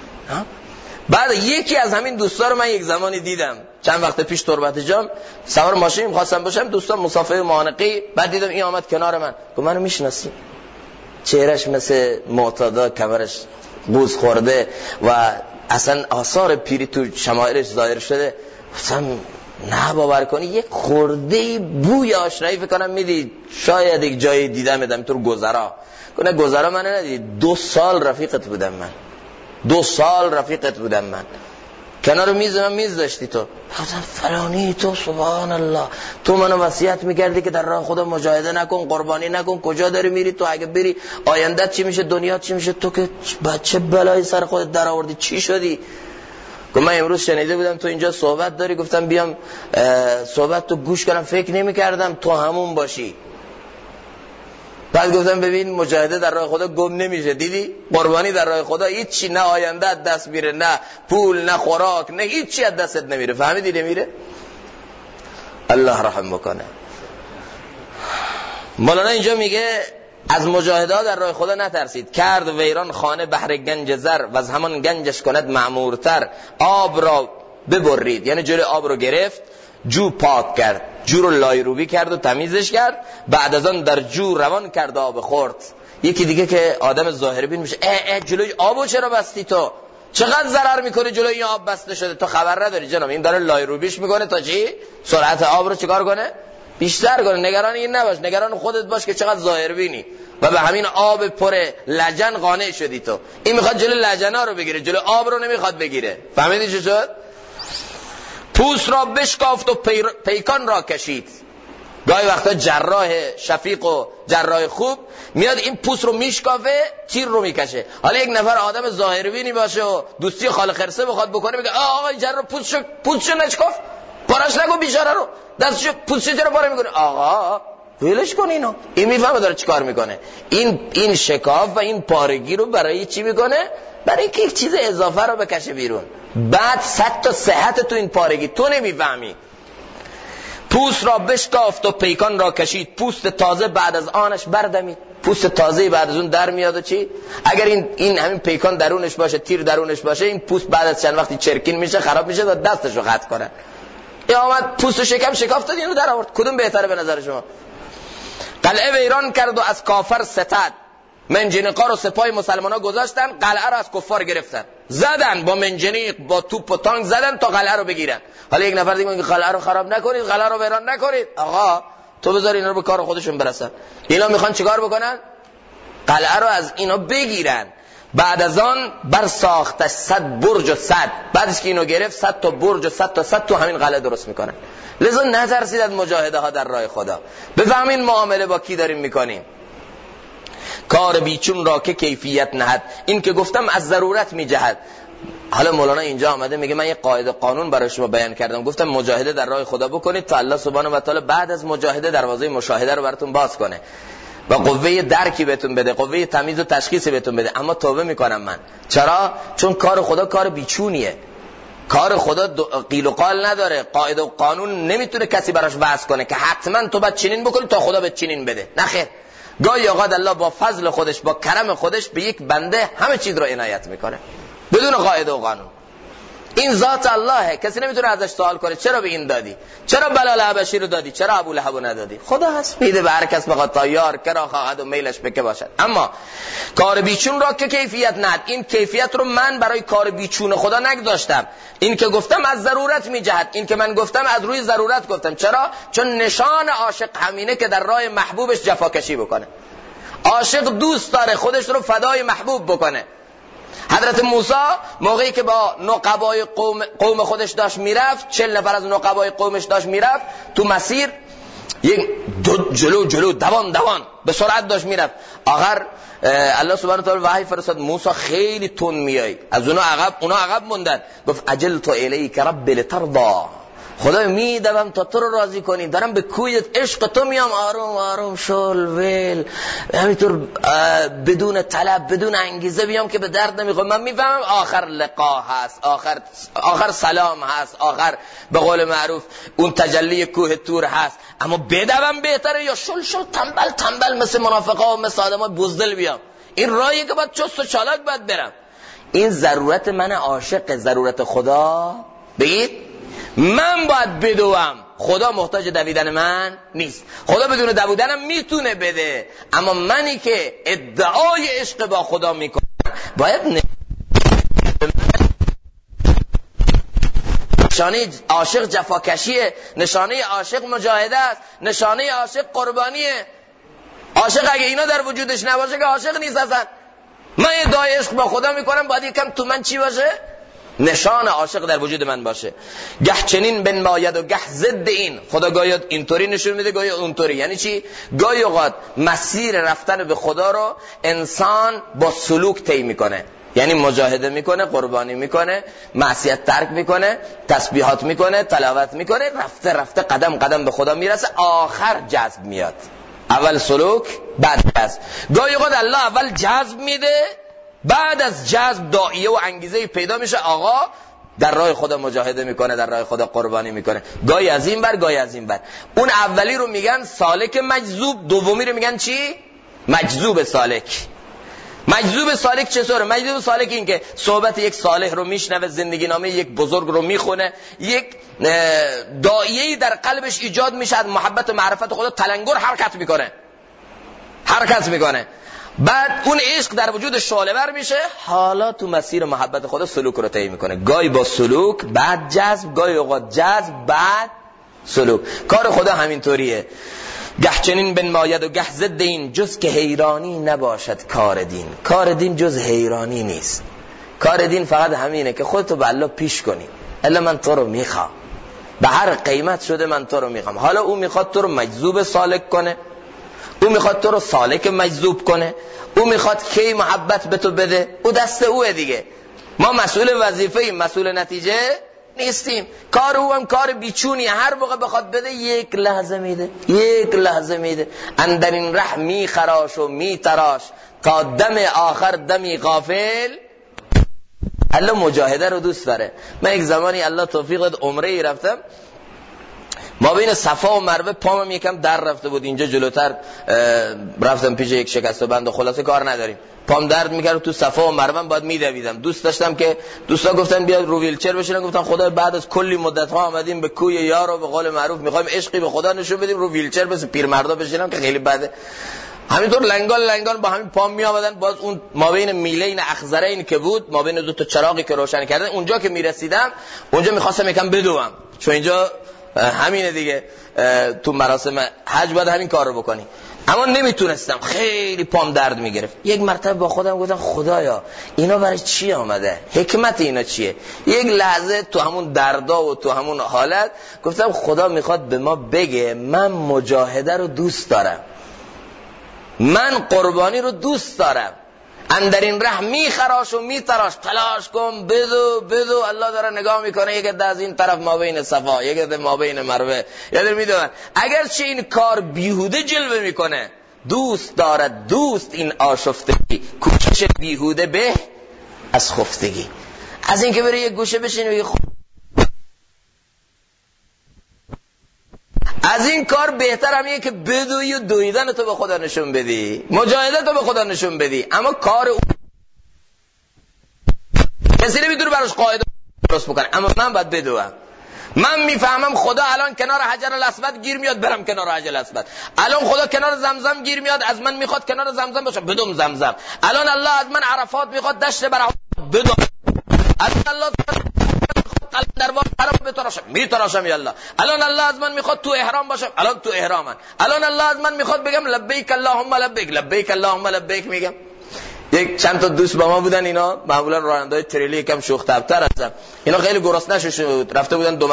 A: بعد یکی از همین دوستا رو من یک زمانی دیدم چند وقت پیش تربت جام، سوار ماشین می‌خواستم باشم، دوستان مسافر معانقی، بعد دیدم این آمد کنار من، گفت منو میشناسی؟ چهرهش مثل معتادا، کمرش بوز خورده و اصلا آثار پیری تو شمایلش ظاهر شده. گفتم نه باور کنی یک خورده بوی آشنایی فکر کنم میدی، شاید یک جایی دیدم تو گذرا. کنه گذرا من ندیدی، 2 سال رفیقت بودم من، 2 سال رفیقت بودم من، کنار میز داشتی تو. گفتم فلانی تو سبحان الله تو منو وصیت میکردی که در راه خدا مجاهده نکن، قربانی نکن، کجا داری میری تو؟ اگه بری آیندت چی میشه، دنیا چی میشه؟ تو که بچه بلایی سر خودت در آوردی، چی شدی؟ گفتم من امروز شنیده بودم تو اینجا صحبت داری، گفتم بیام صحبت تو گوش کنم، فکر نمیکردم تو همون باشی. بعد گفتم ببین مجاهده در راه خدا گم نمیشه، دیدی؟ قربانی در راه خدا هیچی، نه آینده از دست میره، نه پول، نه خوراک، نه هیچی از دستت نمیره. فهمیدی نمیره؟ الله رحم بکنه. مولانا اینجا میگه از مجاهده در راه خدا نترسید. کرد ویران خانه بهر گنج زر و از همان گنجش کند معمورتر. آب را ببرید، یعنی جلوی آب رو گرفت، جو پاک کرد، جو رو لایروبی کرد و تمیزش کرد، بعد از آن در جو روان کرد آب خورد. یکی دیگه که آدم ظاهر بین میشه، جلوی آبو چرا بستی تو؟ چقدر ضرر میکنه جلوی این آب بسته شده، تو خبر نداری جناب؟ این داره لایروبیش میکنه تا چی؟ سرعت آب رو چیکار کنه؟ بیشتر کنه. نگران این نباش، نگران خودت باش که چقدر ظاهر بینی و به همین آب پر لجن قانع شدی تو. این میخواد جلوی لجنا رو بگیره، جلوی آب رو نمیخواد بگیره. فهمیدی چه شد؟ پوست را بشکافت و پیکان را کشید. گاهی وقتا جراح شفیق و جراح خوب میاد این پوست رو میشکافه، تیر رو میکشه. حالا یک نفر آدم ظاهربینی باشه و دوستی خال خرسه بخواد بکنه، میگه آقا جراح پوستشو نشکاف، پاراش نگو بیچاره رو، دستشو پوستشو چرا پاره میکنه؟ آقا ولش کن اینو. این میفهمه داره چیکار میکنه. این شکاف و این پارگی رو برای چی میکنه؟ برای اینکه یک چیز اضافه رو بکشه بیرون. بعد 100 تا صحت تو این پارگی تو نمیفهمی. پوست را بشکافت و پیکان را کشید، پوست تازه بعد از آنش بردمید. پوست تازه بعد از اون در میاد و چی؟ اگر این همین پیکان درونش باشه، تیر درونش باشه، این پوست بعد از چند وقتی چرکین میشه، خراب میشه و دستشو قطع کنه. یا آمد پوست و شکم شکافت اینو در آورد. کدوم بهتره به نظر شما؟ قلعه ویران کرد و از کافر ستد. منجنیقا رو سپاه مسلمانا گذاشتن، قلعه رو از کفار گرفتن، زدن با منجنیق، با توپ و تانک زدن تا قلعه رو بگیرن. حالا یک نفر دیگه میگه قلعه رو خراب نکنید، قلعه رو ویران نکنید. آقا تو بذار اینا رو به کار خودشون برسن. اینا میخوان چیکار بکنن؟ قلعه رو از اینا بگیرن. بعد از آن بر ساختش 100 برج و 100. بعدش که اینو گرفت 100 تا برج و 100 تا 100 تو همین قلعه درست میکنن. لذا نترسید از مجاهده ها در راه خدا. بفهمین معامله با کی داریم میکنیم. کار بیچون را که کیفیت نهد. این که گفتم از ضرورت میجهد. حالا مولانا اینجا آمده میگه من یه قاعده قانون برای شما بیان کردم، گفتم مجاهده در راه خدا بکنید تا الله سبحانه و تعالی بعد از مجاهده دروازه مشاهده رو براتون باز کنه و قوه درکی بهتون بده، قوه تمیز و تشخیص بهتون بده. اما توبه میکنم من. چرا؟ چون کار خدا کار بیچونیه. کار خدا قیل و قال نداره. قاعده و قانون نمیتونه کسی براش وضع کنه که حتما تو باید چنین بکنی تا خدا به چنین بده. نخیر. گاهی اوقات الله با فضل خودش، با کرم خودش به یک بنده همه چیز رو عنایت میکنه بدون قاعده و قانون. این ذات اللهه، کسی نمیتونه ازش سوال کنه چرا به این دادی، چرا بلال حبشی رو دادی، چرا ابو لهب رو ندادی. خدا هست میده به هر کس بخواد تا یار کرا خواهد و میلش بکه باشد. اما کار بیچون را که کیفیت ند، این کیفیت رو من برای کار بیچون خدا نگذاشتم. این که گفتم از ضرورت میجهد، این که من گفتم از روی ضرورت گفتم. چرا؟ چون نشان عاشق همینه که در راه محبوبش جفاکشی بکنه. عاشق دوست داره خودش رو فدای محبوب بکنه. حضرت موسی موقعی که با نقبای قوم خودش داشت میرفت، 40 نفر از نقبای قومش داشت میرفت تو مسیر، یک جلو دوان به سرعت داشت میرفت. آخر الله سبحانه و تعالی وحی فرستاد موسی خیلی تون میای، از اونا عقب موندن. گفت اجلت الیک رب لترضى، خدای میدوم تا تو رو راضی کنی، دارم به کویت عشق تو میام، آروم آروم شل ویل همینطور بدون طلب بدون انگیزه بیام که به درد نمیخوام. من میفهمم آخر لقا هست، آخر سلام هست، آخر به قول معروف اون تجلی کوه تور هست. اما بدوم بهتره یا شل تنبل مثل منافقا و مثل آدمای بزدل بیام؟ این راهیه که باید چست و چالاک باید برم. این ضرورت من عاشق، ضرورت خدا بگید من باید بدوم. خدا محتاج دویدن من نیست. خدا بدون دویدنم میتونه بده، اما منی که ادعای عشق با خدا میکنم باید نشانه عاشق جفاکشیه، نشانه عاشق مجاهده است، نشانه عاشق قربانیه. عاشق اگه اینا در وجودش نباشه که عاشق نیست اصلا. من ادعای عشق با خدا میکنم، باید یکم تو من چی باشه؟ نشان عاشق در وجود من باشه. گه چنین بنماید و گه ضد این. خدا گاهی اینطوری نشون میده گاهی اونطوری. یعنی چی؟ گاهی اوقات مسیر رفتن به خدا رو انسان با سلوک طی میکنه، یعنی مجاهده میکنه، قربانی میکنه، معصیت ترک میکنه، تسبیحات میکنه، تلاوت میکنه، رفته قدم به خدا میرسه، آخر جذب میاد. اول سلوک بعد جذب. گاهی اوقات الله اول جذب میده، بعد از جذب داعیه و انگیزه پیدا میشه، آقا در راه خدا مجاهده میکنه، در راه خدا قربانی میکنه. گاهی از این بر گاهی از این بر. اون اولی رو میگن سالک مجذوب، دومی رو میگن چی؟ مجذوب سالک. مجذوب سالک چطوره؟ مجذوب سالک این که صحبت یک صالح رو میشنوه، زندگی نامه یک بزرگ رو میخونه، یک داعیه‌ای در قلبش ایجاد میشه، از محبت و معرفت خدا تلنگر حرکت میکنه. بعد اون عشق در وجود شعله‌ور میشه، حالا تو مسیر محبت خدا سلوک رو طی میکنه. گاهی با سلوک بعد جذب، گاهی اوقات جذب بعد سلوک. کار خدا همینطوریه. گه چنین بنماید و گه ضد این، جز که حیرانی نباشد کار دین. کار دین جز حیرانی نیست. کار دین فقط همینه که خودتو به الله پیش کنی. الا من تو رو میخوام، به هر قیمت شده من تو رو میخوام. حالا او میخواد تو رو مجذوب سالک کنه، او میخواد تو رو سالک مجذوب کنه، او میخواد کی محبت به تو بده، او دست اوه دیگه. ما مسئول وظیفه ایم، مسئول نتیجه نیستیم. کار او هم کار بیچونیه. هر موقع بخواد بده یک لحظه میده. اندر این ره میخراش و میتراش، تا دم آخر دمی غافل. الله مجاهده رو دوست داره. من یک زمانی الله توفیق داد عمره ای رفتم، ما بین صفا و مروه پامم یکم در رفته بود، اینجا جلوتر رفتم پیش یک شکسته بند و خلاصه کار نداریم، پام درد میکرد، تو صفا و مروه باید میدویدم. دوست داشتم که دوستا گفتن بیاد رو ویلچر بشینن، گفتم خدا بعد از کلی مدت ها آمدیم به کوی یار و به قول معروف میخوایم عشقی به خدا نشون بدیم، رو ویلچر بس پیرمردا بشینم که خیلی بده. همینطور لنگان با همین پام می آمدن. باز اون ما بین میلین اخضرین که بود، ما بین دو تا چراغی که روشن کردن، اونجا که میرسیدم اونجا میخواستم یکم بدوم، چون اینجا همینه دیگه، تو مراسم حج باید همین کار رو بکنی، اما نمیتونستم، خیلی پام درد میگرفت. یک مرتبه با خودم گفتم خدایا اینا برای چی آمده، حکمت اینا چیه؟ یک لحظه تو همون دردا و تو همون حالت گفتم خدا میخواد به ما بگه من مجاهده رو دوست دارم، من قربانی رو دوست دارم، اندر این ره میخراش و میتراش، تلاش کن، بدو. الله داره نگاه میکنه، یک عده از این طرف ما بین صفا، یک عده ما بین مروه، یادر میدونن اگرچه این کار بیهوده جلوه میکنه، دوست دارد دوست این آشفتگی، کوشش بیهوده به از خفتگی. از این که بری یک گوشه بشینی از این کار بهتر همیه که بدوی و دویدن تو به خدا نشون بدی، مجاهده تو به خدا نشون بدی، اما کار او کسی نمیتونه براش قاعده درست بکنه، اما من باید بدوم. من میفهمم خدا الان کنار حجر الاسود گیر میاد، برم کنار حجر الاسود. الان خدا کنار زمزم گیر میاد، از من میخواد کنار زمزم باشم، بدوم زمزم. الان الله از من عرفات میخواد، دشت برهوت بدوم. الان الله دربار حرم بتراشم، میتراشم یا الله. الان الله از من میخواد تو احرام باشم، الان تو احرامم. الان الله از من میخواد بگم لبیک اللهم لبیک، لبیک اللهم لبیک میگم. یک چند تا دوست با ما بودن، اینا معمولا راننده‌های تریلی یکم شوخ طبع‌تر هستن، اینا خیلی گرسنه شد، رفته بودن دو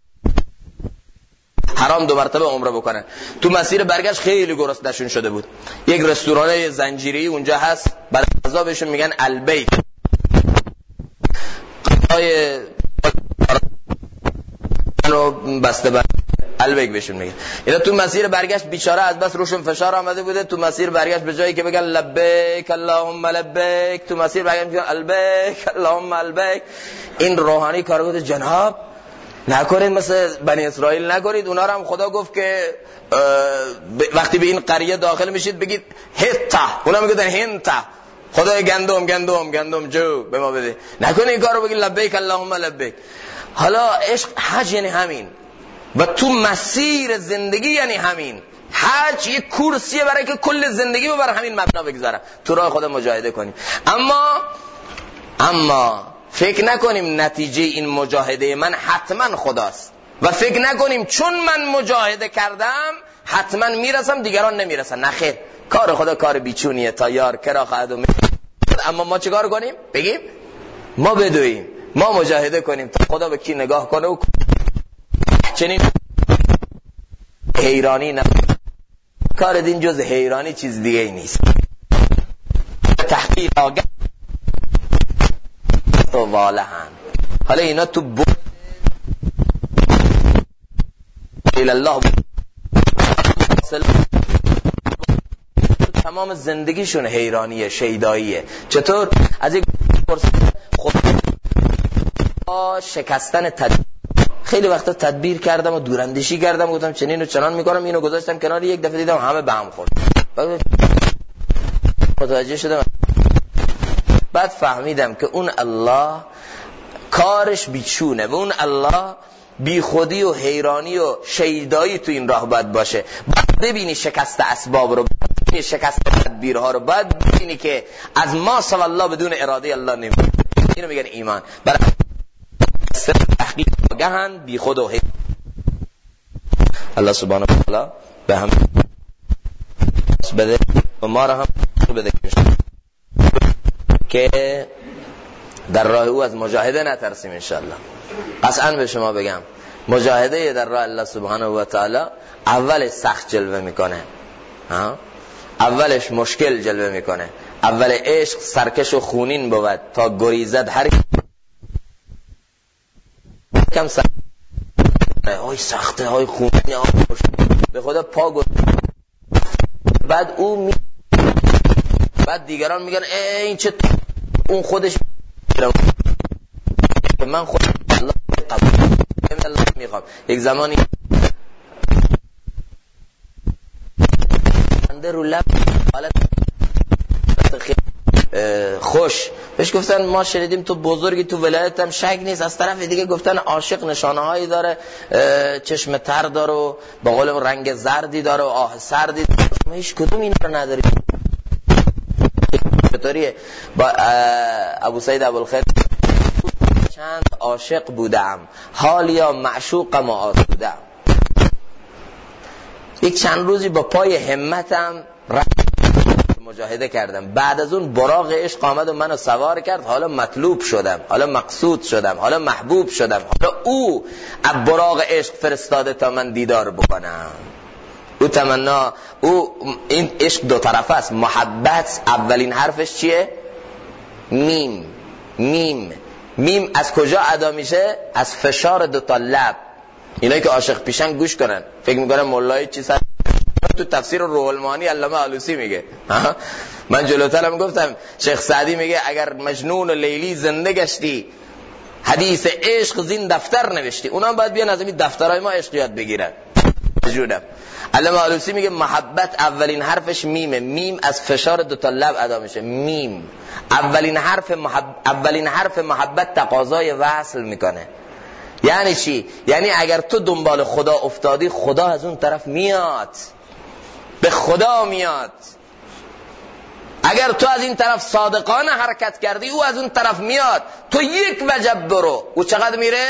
A: حرام 2 مرتبه عمره بکنن. تو مسیر برگشت خیلی گرسنه‌شون شده بود. یک رستوران زنجیری اونجا هست، برای غذا بهشون میگن البیت، غذای رو بسته بر البیک بهشون میگن. اینا تو مسیر برگشت بیچاره از بس روشون فشار آمده بوده، تو مسیر برگشت به جایی که بگن لبیک اللهم لبیک، تو مسیر برگشت میگن البیک اللهم البیک. این روحانی کار بود، جناب نکنید مثل بنی اسرائیل نکنید. اونا رو هم خدا گفت که وقتی به این قریه داخل میشید بگید هتا، اونا میگن هنتا، خدای گندم جو به ما بده. نکنید این کارو بگید لبیک اللهم لبیک. حالا عشق حج یعنی همین، و تو مسیر زندگی یعنی همین. حج یک کورسیه برای که کل زندگی رو بر همین مبنا بگذارم، تو راه خدا مجاهده کنیم. اما فکر نکنیم نتیجه این مجاهده من حتما خداست، و فکر نکنیم چون من مجاهده کردم حتما میرسم دیگران نمیرسن. نخیر، کار خدا کار بیچونیه، تا یار کرا خواهد و اما ما چیکار کنیم؟ بگیم ما بدویم، ما مجاهده کنیم تا خدا به کی نگاه کنه و چنین حیرانی نه. کار دین جز حیرانی چیز دیگه ای نیست. تحقیق آگه تو والهن. حالا اینا تو الله تمام زندگیشون حیرانیه، شیداییه. چطور؟ از یک خود شکستن تدبیر. خیلی وقتا تدبیر کردم و دوراندیشی کردم، گفتم چنین و چنان میکنم، اینو گذاشتم کنار، یک دفعه دیدم همه به هم خورد. متوجه شدم، بعد فهمیدم که اون الله کارش بیچونه و اون الله بی خودی و حیرانی و شیدایی تو این راه باید باشه. باید ببینی شکست اسباب رو، ببینی شکست تدبیرها رو، باید ببینی که از ما سوى الله بدون اراده الله نمیشه. اینو میگن ایمان. برای تحقیق گهن بی خود و حیرانی. الله سبحانه و تعالی به هم بده و ما را هم بده که در راه او از مجاهده نترسیم انشاءالله. قطعا به شما بگم مجاهده در راه الله سبحانه و تعالی اولش سخت جلوه میکنه، اولش مشکل جلوه میکنه، اول عشق سرکش و خونین بود تا گریزد هر کم سخت، های سخته، های خونین، به خدا پا گفت. بعد او بعد دیگران میگن این چه، اون خودش من خود الله قبول الله میخوام. یک زمانی خنده رو لب، حالت خوش. بهش گفتن ما شنیدیم تو بزرگی، تو ولایت هم شک نیست. از طرف دیگه گفتن عاشق نشانه هایی داره، چشم تر داره و با قول رنگ زردی داره و آه سردی داره. ما هیچ کدوم این رو نداریم. چطوریه؟ با ابو سعید ابوالخیر چند عاشق بودم، حالیا معشوقم و آسودم. یک چند روزی با پای همتم مجاهده کردم. بعد از اون براق عشق آمد و منو سوار کرد. حالا مطلوب شدم، حالا مقصود شدم، حالا محبوب شدم. حالا او از براق عشق فرستاده تا من دیدار بکنم. او تمنا، او این عشق دو طرفه است. محبت اولین حرفش چیه؟ میم. میم از کجا ادا میشه؟ از فشار دو تا لب. اینایی که عاشق پیشن گوش کنن، فکر میکنن مولای چی سر. تو تفسیر روح المعانی علامه آلوسی میگه، من جلوترم گفتم شیخ سعدی میگه اگر مجنون و لیلی زنده گشتی، حدیث عشق زین دفتر نوشتی، اونا باید بیان از این دفترهای ما عشق یاد بگیرن. جونم علامه آلوسی میگه محبت اولین حرفش میمه. میم از فشار دو تا لب ادا میشه. میم اولین حرف محبت تقاضای وصل میکنه. یعنی چی؟ یعنی اگر تو دنبال خدا افتادی، خدا از اون طرف میاد، به خدا میاد. اگر تو از این طرف صادقانه حرکت کردی، او از اون طرف میاد. تو یک وجب برو، او چقدر میره؟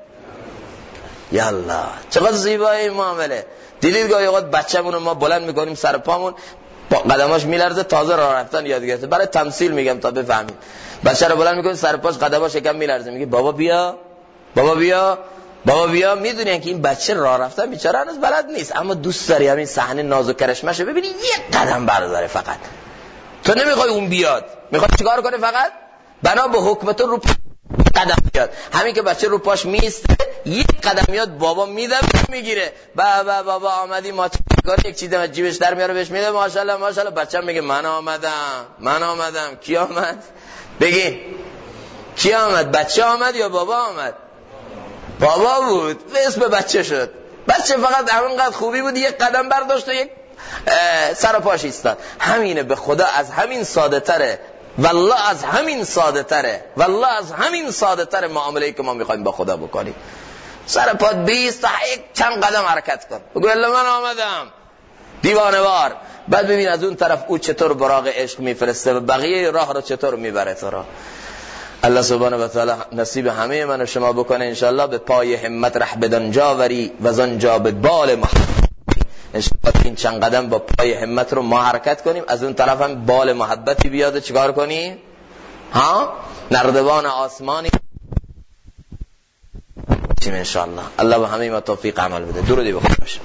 A: یالله، چقدر زیبای این معامله. دیدید گاهی اوقات بچه‌مون ما بلند میکنیم سر پامون، قدماش میلرزه، تازه راه رفتن یاد گرفته. برای تمثیل میگم تا بفهمید. بچه رو بلند میکنیم سر پاش، قدماش یکم میلرزه، میگه بابا بیا، بابا بیا، بابا بیا. میدونی که این بچه راه رفتن بیچاره هنوز بلد نیست، اما دوست داری همین صحنه ناز و کرشمه‌شو ببینی، یک قدم برداره. فقط تو نمیخوای اون بیاد، میخوای چیکار کنه؟ فقط بنا به حکم تو رو قدم بیاد. همین که بچه رو پاش میسته، یک قدم میاد، بابا میدم میگیره. بابا آمدی، ما چیکار؟ یک چیز از جیبش در میاره بهش میده. ماشاءالله ماشاءالله. بچه‌م میگه من آمدم. کی آمد؟ بگی کی آمد؟ بچه آمد یا بابا آمد؟ بابا بود، به اسم بچه شد. بچه فقط همینقدر خوبی بود، یک قدم برداشت و یک سر و پاش ایستاد. همینه، به خدا از همین ساده تره، والله از همین ساده تره، والله از همین ساده تره معامله‌ای که ما میخوایم با خدا بکنیم. سر پات بیست تا یک چند قدم حرکت کن، بگو الا من آمدم، دیوانه وار. بعد ببین از اون طرف او چطور براق عشق میفرسته و بقیه راه رو چطور میبره تو را. الله سبحانه و تعالی نصیب همه من و شما بکنه انشالله. به پای همت ره بدان جاوری و زنجا به بال محبت. انشالله این چند قدم با پای همت رو ما حرکت کنیم، از اون طرف هم بال محبتی بیاد. چیکار کنیم؟ نردبان آسمانی انشالله. الله به همه ما توفیق عمل بده. درودی بخیر باشه.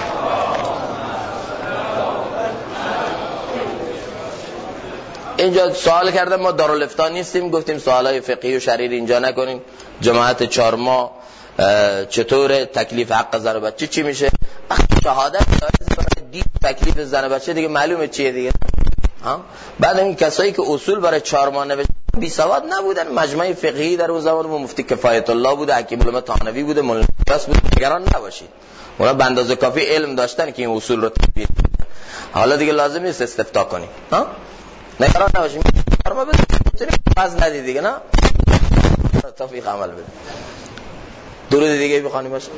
A: اینجا سوال کردم، ما دارالفتاء نیستیم، گفتیم سوالای فقهی و شرعی اینجا نکنیم. جماعت 4 ماه چطوره؟ تکلیف حق زن و بچه چی میشه؟ شهادت دید تکلیف زن و بچه دیگه معلومه چیه دیگه. بعد این کسایی که اصول برای 4 ماه نوشتن بی سواد نبودن. مجمع فقهی در اون زمان مفتی کفایت الله بوده، حکیم العلماء تانوی بوده، مولانا قیاس بوده. نگران نباشید، اونا به اندازه کافی علم داشتن که این اصول رو تطبیق کنن. حالا دیگه لازم نیست استفتاء کنیم. نگران نباشید، فرما بده باز ندید دیگه. نه توفیق عمل بده. درود دیگه بخوانیم باشه.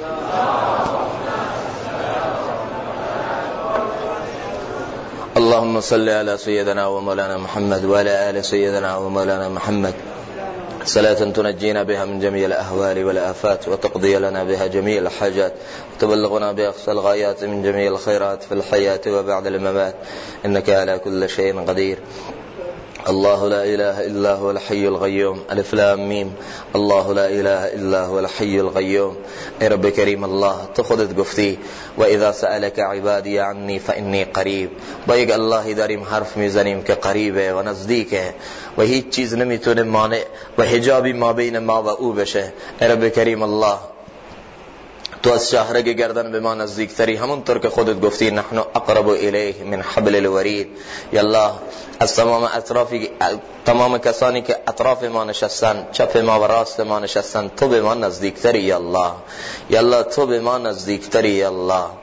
A: اللهم صل على سيدنا ومولانا محمد وعلى آل سيدنا ومولانا محمد صلاة تنجينا بها من جميع الأهوال والآفات وتقضي لنا بها جميع الحاجات وتبلغنا بأقصى الغايات من جميع الخيرات في الحياة وبعد الممات إنك على كل شيء قدير. الله لا إله إلا هو الحي القيوم. الف لام میم. الله لا إله إلا هو الحي القيوم. ای رب کریم الله، تو خودت گفتی و اذا سألك عبادی عنی فإنی قریب. با یک اللهی داریم حرف میزنیم که قریبه و نزدیکه و هیچ چیز نمیتونه مانع و حجابی ما بین ما و او بشه. ای رب کریم الله، تو از شاهرگ گردن به ما نزدیکتری، همونطور که خودت گفتی نحن اقرب الیه من حبل الورید. یا الله، از تمام کسانی که اطراف ما نشستن، چپ ما و راست ما نشستن، تو به ما نزدیکتری. یا الله، یا الله تو به ما نزدیکتری. یا الله،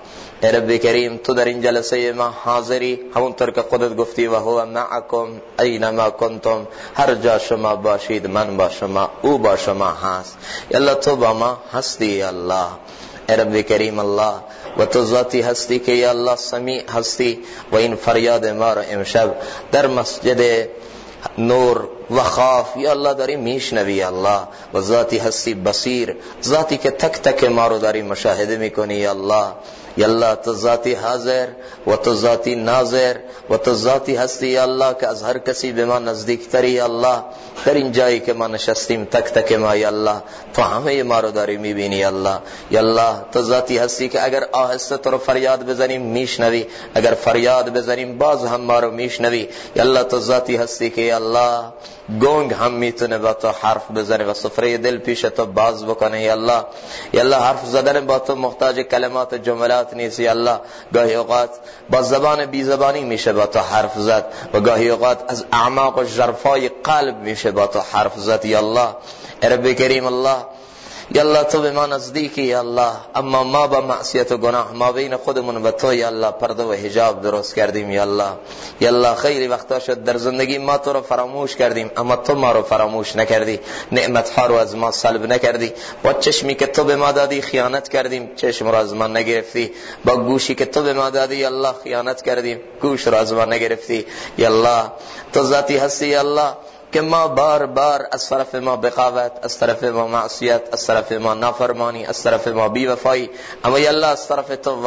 A: ای رب کریم تو در این جلسه ما حاضری، همونطور که خودت گفتی و هو معکم اینما کنتم، هر جا شما باشید من با شما، او با شما هست. یا الله تو با ما هستی یا الله. ای رب کریم الله و تو ذاتی هستی که یا الله سمیع هستی و این فریاد ما را امشب در مسجد نور و خاف یا الله داری میشنوی الله، و ذاتی هستی بصیر، ذاتی که تک تک ما رو داری مشاهده میکنی یا الله. یا الله تو ذاتی حاضر و تو ذاتی ناظر و تو ذاتی هستی یا الله که از هر کسی به ما نزدیکتری یا الله. در این جایی که ما نشستیم تک تک ما یا الله تو همه ما رو داری میبینی یا الله. یا الله تو ذاتی هستی که اگر آهسته تو رو فریاد بزنیم میشنوی، اگر فریاد بزنیم باز هم ما رو میشنوی. یا الله تو ذاتی هستی که یا الله گنگ هم میتونه با تو حرف بزنه و سفره دل پیش تو باز بکنه یا الله. یا الله حرف زدن با تو محتاج کلمات و جملات نیست یا الله. گاهی اوقات با زبان بی زبانی میشه با تو حرف زد و گاهی اوقات از اعماق و ژرفای قلب میشه با تو حرف زد یا الله. ای رب کریم الله یا الله تو به ما نزدیکی یا الله، اما ما با معصیت و گناه ما بین خودمون و تو یا الله پرده و حجاب درست کردیم یا الله. یا الله خیلی وقتا شد در زندگی ما تو رو فراموش کردیم، اما تو ما رو فراموش نکردی، نعمت ها رو از ما سلب نکردی. با چشمی که تو به ما دادی خیانت کردیم، چشم رو از ما نگرفتی. با گوشی که تو به ما دادی یا الله خیانت کردیم، گوش رو از ما نگرفتی یا الله. تو ذاتی هستی یا الله که ما بار بار از طرف ما بغاوت، از طرف ما معصیت، از طرف ما نافرمانی، از طرف ما بی وفایی، اما یا الله از طرف تو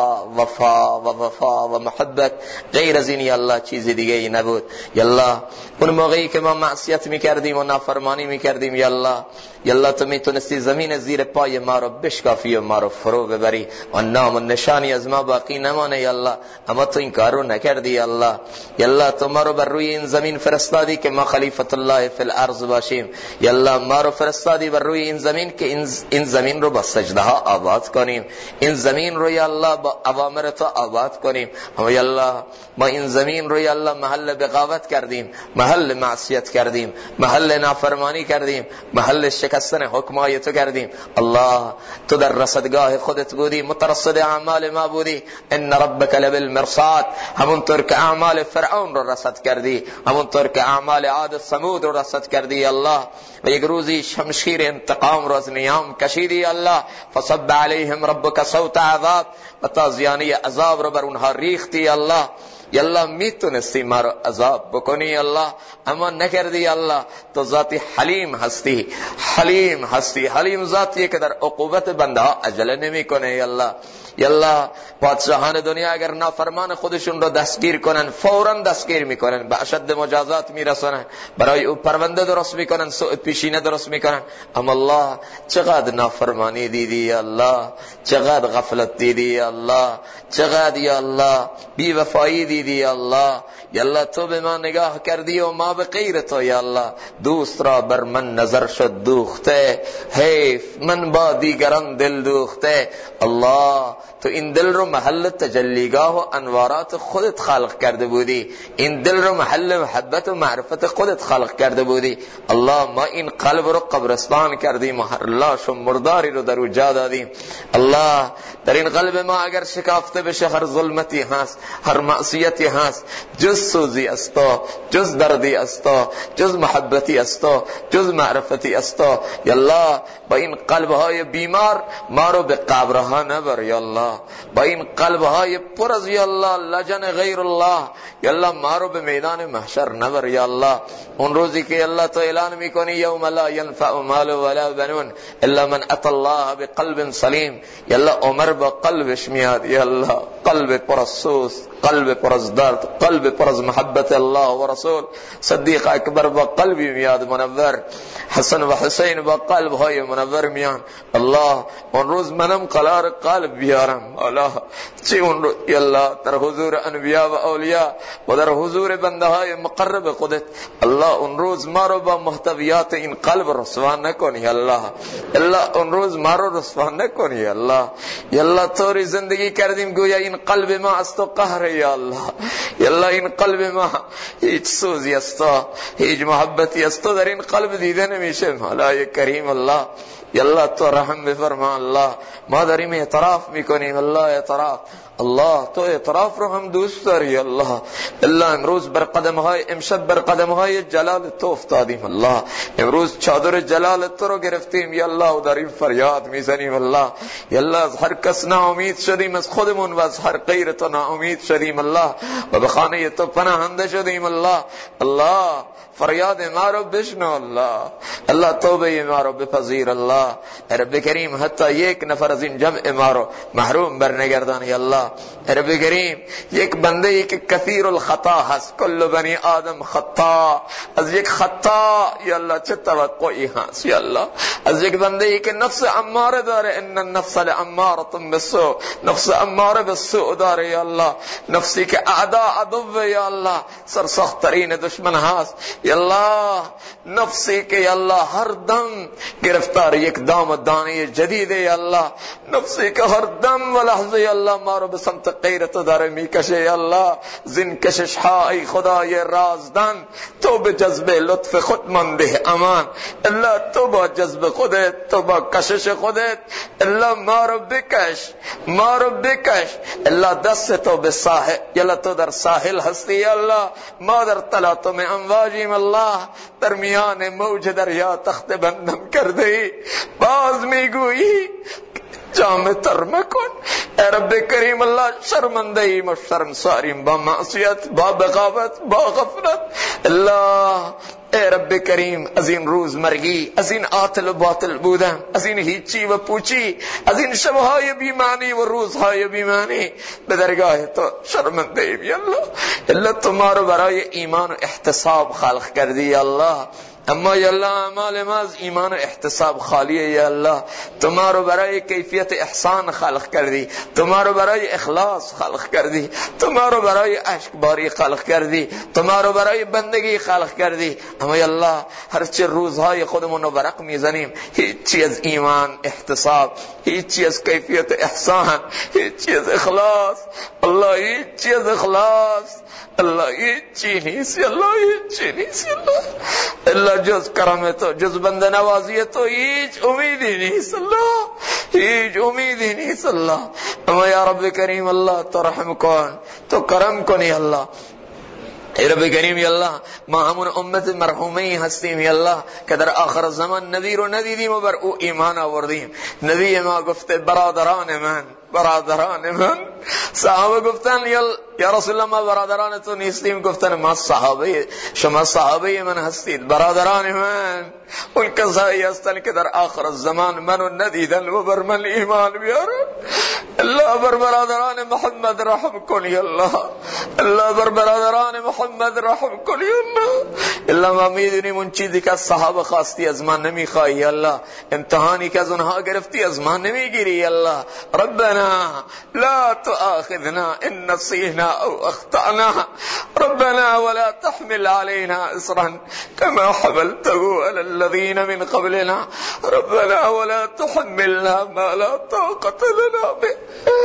A: وفا و محبت، غیر از این یا الله چیز دیگه ای نبود یا الله. اون موقعی که ما معصیت میکردیم و نافرمانی میکردیم یا الله، یا الله تو میتونستی زمین زیر پای ما رو بشکافی و ما رو فرو ببری و نام و نشانی از ما باقی نمانه یا الله، اما تو این کار رو نکردی یا الله. یا الله تو ما رو بر روی این زمین فرستادی که ما خلیفت الله فی الارض باشیم یا الله. ما رو فرستادی بر روی این زمین که این زمین رو با سجده ها آباد کنیم، این زمین رو یا الله با اوامر تو آباد کنیم، اما یا الله ما این زمین رو یا الله محل بغاوت کردیم، محل معصیت کردیم، محل نافرمانی کردیم، محل شکستن حکمای تو کردیم. الله تو در رصدگاه خودت بودی، مترصد اعمال ما بودی. ان ربک لبالمرصاد، همونطور که اعمال فرعون رو رصد کردی، همونطور که اعمال عاد و ثمود رو رصد کردی الله، و یک روزی شمشیر انتقام رو از نیام کشیدی الله. فصب علیهم ربک صوت عذاب، و تازیانه عذاب رو بر اونها ریختی الله. یا الله میتونستی ما رو عذاب بکنی الله، اما نکردی الله. تو ذاتی حلیم هستی، حلیم هستی. حلیم ذاتیه که در عقوبت بنده ها عجله نمی کنه یا الله. یا الله پادشاهان دنیا اگر نافرمان خودشون رو دستگیر کنن فوراً دستگیر میکنن، به اشد مجازات میرسونن، برای او پرونده درست میکنن، سوء پیشینه درست میکنن. اما الله چقدر نافرمانی دیدی یا الله، چقدر غفلت دیدی یا الله، چقدر یا الله بی وفایی دیدی یا الله. یا الله تو به ما نگاه کردی و ما به غیر تو یا الله. دوست را بر من نظر شد دوخته، حیف من با دیگران دل دوخته. الله تو این دل رو محل تجلیگاه و انوارات خودت خلق کرده بودی، این دل رو محل محبت و معرفت خودت خلق کرده بودی. الله ما این قلب رو قبرستان کردیم و هر لاش و مرداری رو در او جا دادیم. الله در این قلب ما اگر شکافته بشه هر ظلمتی هست، هر معصیتی هست، جز سوزی است تو، جز دردی است تو، جز محبتی است تو، جز معرفتی است تو. یا الله با این قلبهای بیمار ما رو به قبرها نبر یا الله، با این قلبهای پر از یا الله لجن غیر الله یا الله ما رو به میدان محشر نبر یا الله. اون روزی که یا الله تو اعلان میکنی یوم لا ينفع مال ولا بنون الا من اتى الله بقلب سلیم. یا الله عمر با قلبش میاد یا الله، قلب پر از سوز، قلب پر از درد، قلب پر از محبت الله و رسول. صدیق اکبر با قلبی میاد منور، حسن و حسین با قلب های منور میان. الله اون روز منم قرار قلب بیارم الله، چی اون روز یا الله در حضور انبیا و اولیاء و در حضور بنده های مقرب خودت الله، اون روز ما رو با محتویات این قلب رسوا نکنی الله، الله اون روز ما رو رسوا نکنی الله. یا الله طوری زندگی کردیم گویا این قلب ما از تو قهر یا الله. یا الله این قلب ما هیچ سوزی از تو، هیچ محبتی از تو در این قلب دیده نمیشه مولای کریم الله. یا الله تو رحم بفرما الله، ما داریم اعتراف میکنیم الله، اعتراف
B: الله تو اعتراف رو هم دوست داری الله. الله امروز بر قدمهای امشب بر قدمهای جلال تو افتادیم الله. امروز چادر جلال تو رو گرفتیم یا الله و داریم فریاد میزنیم الله. یا الله از هر کس ناامید شدیم، از خودمون و از هر غیر تو ناامید شدیم الله و به خانه تو پناهنده شدیم الله. الله فریاد ما رو بشنو الله. الله توبه ما رو بپذیر الله. رب کریم حتی یک نفر از این جمع ما رو محروم برنگردانی الله. رب کریم یک بنده ای که کثیر الخطا هست، کل بنی آدم خطا، از یک خطا یا الله چه توقعی هست یا الله. از یک بنده ای که نفس اماره داره، ان النفس لاماره بالسوء، نفس اماره بالسوء داره یا الله. نفسی که اعدا عدو یا الله سرسخت ترین دشمن هست یا الله. نفسی که یا الله هر دم گرفتار یک دام و دانه جدیده یا الله. نفسی که هر دم و لحظه یا الله ما رو به سمت غیرت داره میکشه یا الله. زین کشش ها ای خدای رازدان تو به جذب لطف خود منده امان. الله تو با جذب خودت، تو با کشش خودت الله ما رو بکش، ما رو بکش. الله دست تو به ساحل یا الله تو در ساحل هستی یا الله. ما در تلاطم امواجیم الله، در میان موج دریا تخت بندم کرده ای. باز میگویی جام تر مکن. ای رب کریم الله شرمنده ایم و شرمساریم با معصیت، با بغاوت، با غفلت الله. ای رب کریم از این روز مرگی، از این عاطل و باطل بودن، از این هیچی و پوچی، از این شبهای بیمانی و روزهای بیمانی به درگاه تو شرمنده ایم یا الله. الله تو ما رو برای ایمان و احتساب خلق کردی یا الله. اما یا الله اعمال ما از ایمان و احتساب خالیه یا الله. تو ما رو برای کیفیت احسان خلق کردی، تو ما رو برای اخلاص خلق کردی، تو ما رو برای اشکباری خلق کردی، تو ما رو برای بندگی خلق کردی. اما یا الله هرچه روزهای خودمون رو برق میزنیم، هیچی از ایمان احتساب، هیچی از کیفیت احسان، هیچی از اخلاص الله، هیچی از اخلاص الله هیچی نیست الله، هیچی نیست الله. جز کرم تو، جز بنده نوازی تو هیچ امیدی نیست الله، هیچ امیدی نیست الله. اما یا رب کریم الله تو رحم کن، تو کرم کنی الله. ای رب کریم یا الله ما همون امت مرحومه هستیم یا الله که در آخر زمان نبی رو ندیدیم و بر او ایمان آوردیم. نبی ما گفته برادران من، برادران من. صحابه گفتن یا رسول الله ما برادران تو نیستیم. گفتن ما صحابه، شما صحابه من هستید، برادران من. اون کسایی هستن که در آخر الزمان منو ندیدن و بر من ایمان بیارن. الله بر برادران محمد رحم کنی الله، الله بر برادران محمد رحم کنی الله. الله ما میدونیم اون چیزی که از صحابه خواستی از ما نمیخوایی الله، امتحانی که از اونها گرفتی از ما نمیگیری الله. ربنا لا تؤاخذنا ان نسينا او اخطأنا، ربنا ولا تحمل علينا اصرا كما حملته على الذين من قبلنا، ربنا ولا تحملنا ما لا طاقة لنا به،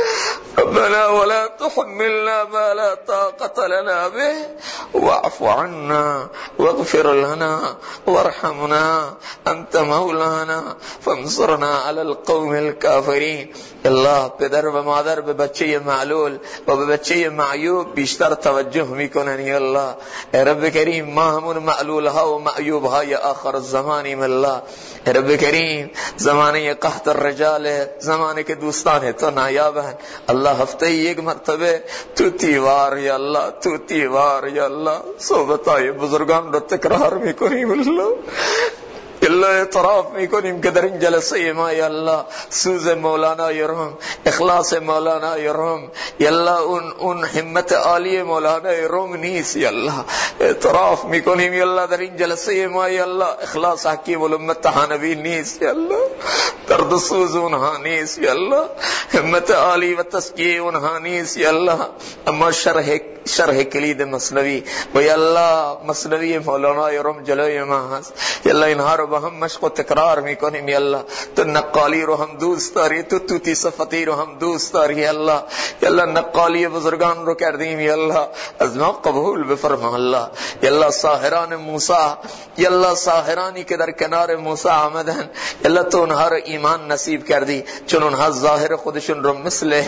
B: ربنا ولا تحملنا ما لا طاقة لنا به، واعف عنا واغفر لنا وارحمنا انت مولانا فانصرنا على القوم الكافرين. الله پدر و مادر به بچه معلول و به بچه معیوب بیشتر توجه میکنن یا الله. ای رب کریم ما همون معلول ها و معیوب های آخر الزمانیم الله. ای رب کریم زمانه قحط الرجال، زمانه که دوستان تو نایابن الله، هفته یک مرتبه تو تیوار یا الله، تو تیوار یا الله صحبتای بزرگان رو تکرار میکنیم الله. الله اعتراف میکنیم که در این جلسه ما یا الله سوز مولانای روم، اخلاص مولانای روم یا الله اون همت عالی مولانای روم نیست یا الله. اعتراف میکنیم یا الله در این جلسه ما یا الله اخلاص حکیم الامت تحانوی نیست یا الله، درد سوز اونها نیست یا الله، همت عالی و تسکیه اونها نیست یا الله. اما شرح کلید مثنوی و یا الله مثنوی مولانای روم جلوی ما هست یا الله، اینها رو با هم هم مشق و تکرار میکنیم یا الله. تو نقالی رو هم دوست داری، تو توتی صفتی رو هم دوست داری یا الله. یا الله نقالی بزرگان رو کردیم یا الله، از ما قبول بفرما الله. یا الله ساحران موسی، یا الله ساحرانی که در کنار موسی آمدن، یا الله تو اونها رو ایمان نصیب کردی، چون اونها ظاهر خودشون رو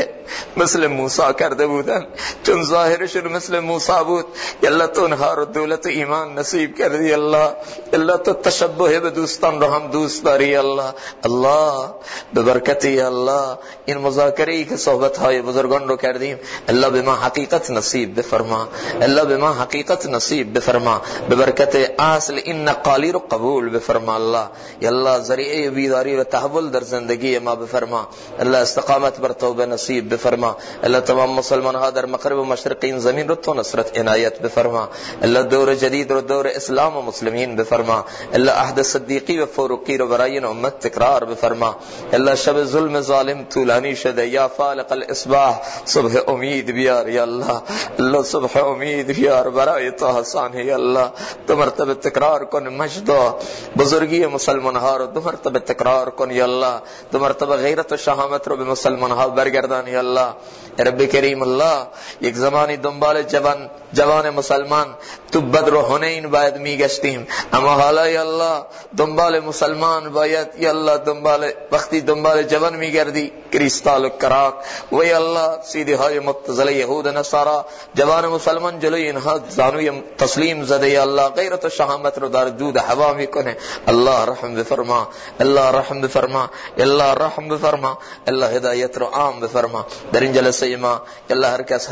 B: مثل موسی کرده بودن، چون ظاهرشون مثل موسی بود. یا الله تو اونها رو دولت و ایمان نصیب کردی یا الله. الله تو تشبه به دوستان رو هم دوست داری یا الله. الله به برکت یا الله این مذاکره که صحبت های بزرگان رو کردیم، الله به ما حقیقت نصیب بفرما، الله به ما حقیقت نصیب بفرما، به برکت اصل این نقالی رو قبول بفرما الله. یا الله ذریعه بیداری و تحول در زندگی ما بفرما، الله استقامت بر توبه نصیب بفرما. الله تمام مسلمان ها در مغرب و مشرق این زمین رو تو نصرت عنایت بفرما. الله دور جدید رو دور اسلام و مسلمین بفرما. الله عهد صدیقی و فاروقی رو برای این امت تکرار بفرما. الله شب ظلم ظالم طولانی شده، یا فالق الاصباح صبح امید بیار یا الله. الله صبح امید بیار برای تو حسان یا الله. دو مرتبه تکرار کن مجد و بزرگی مسلمان ها رو، دو مرتبه تکرار کن یا الله. دو مرتبه غیرت و شهامت رو به مسلمان ها برگردان یا الله. رب کریم الله یک زمانی دنبال جوان مسلمان تو بدر و حنین باید میگشتیم، اما حالا یا الله دنبال مسلمان باید یا الله وقتی دنبال جوان میگردی کریستال و کراک و یا الله سیدی های مبتذل یهود و نصارا، جوان مسلمان جلوی اینها زانوی تسلیم زده یا الله، غیرت و شهامت رو در دود هوا میکنه. الله رحم بفرما، الله رحم بفرما، الله رحم بفرما، الله هدایت رو عام بفرما در این جلسه ما. الله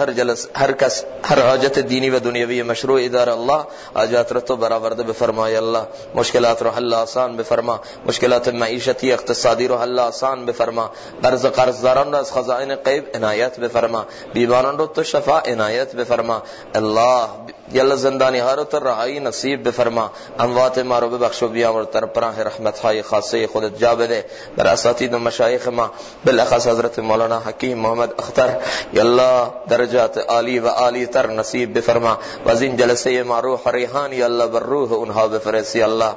B: هر کس هر حاجت دینی و دنیوی مشروع داره الله حاجات رو تو برآورده بفرما یا الله. مشکلات رو حل آسان بفرما، مشکلات معیشتی اقتصادی رو حل آسان بفرما، قرضداران رو از خزائن غیب عنایت بفرما، بیماران رو تو شفا عنایت بفرما الله. یalla زندانی ها رو تو رهایی نصیب بفرما، اموات ما رو ببخش و بیامرز، در پناه رحمت های خاصه خودت جا بده بر اساتید و مشایخ ما، بالاخص حضرت مولانا حکیم محمد اختر. یalla درجات عالی و عالی تر نصیب بفرما و از این جلسه ما روح ریحان یalla بر روح اونها بفرست یalla.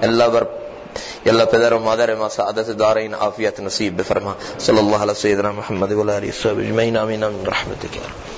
B: یalla پدر و مادر ما سعادت دارین عافیت نصیب بفرما. صلی الله علی سیدنا محمد و علی اصحابه اجمعین، آمین. رحمتک.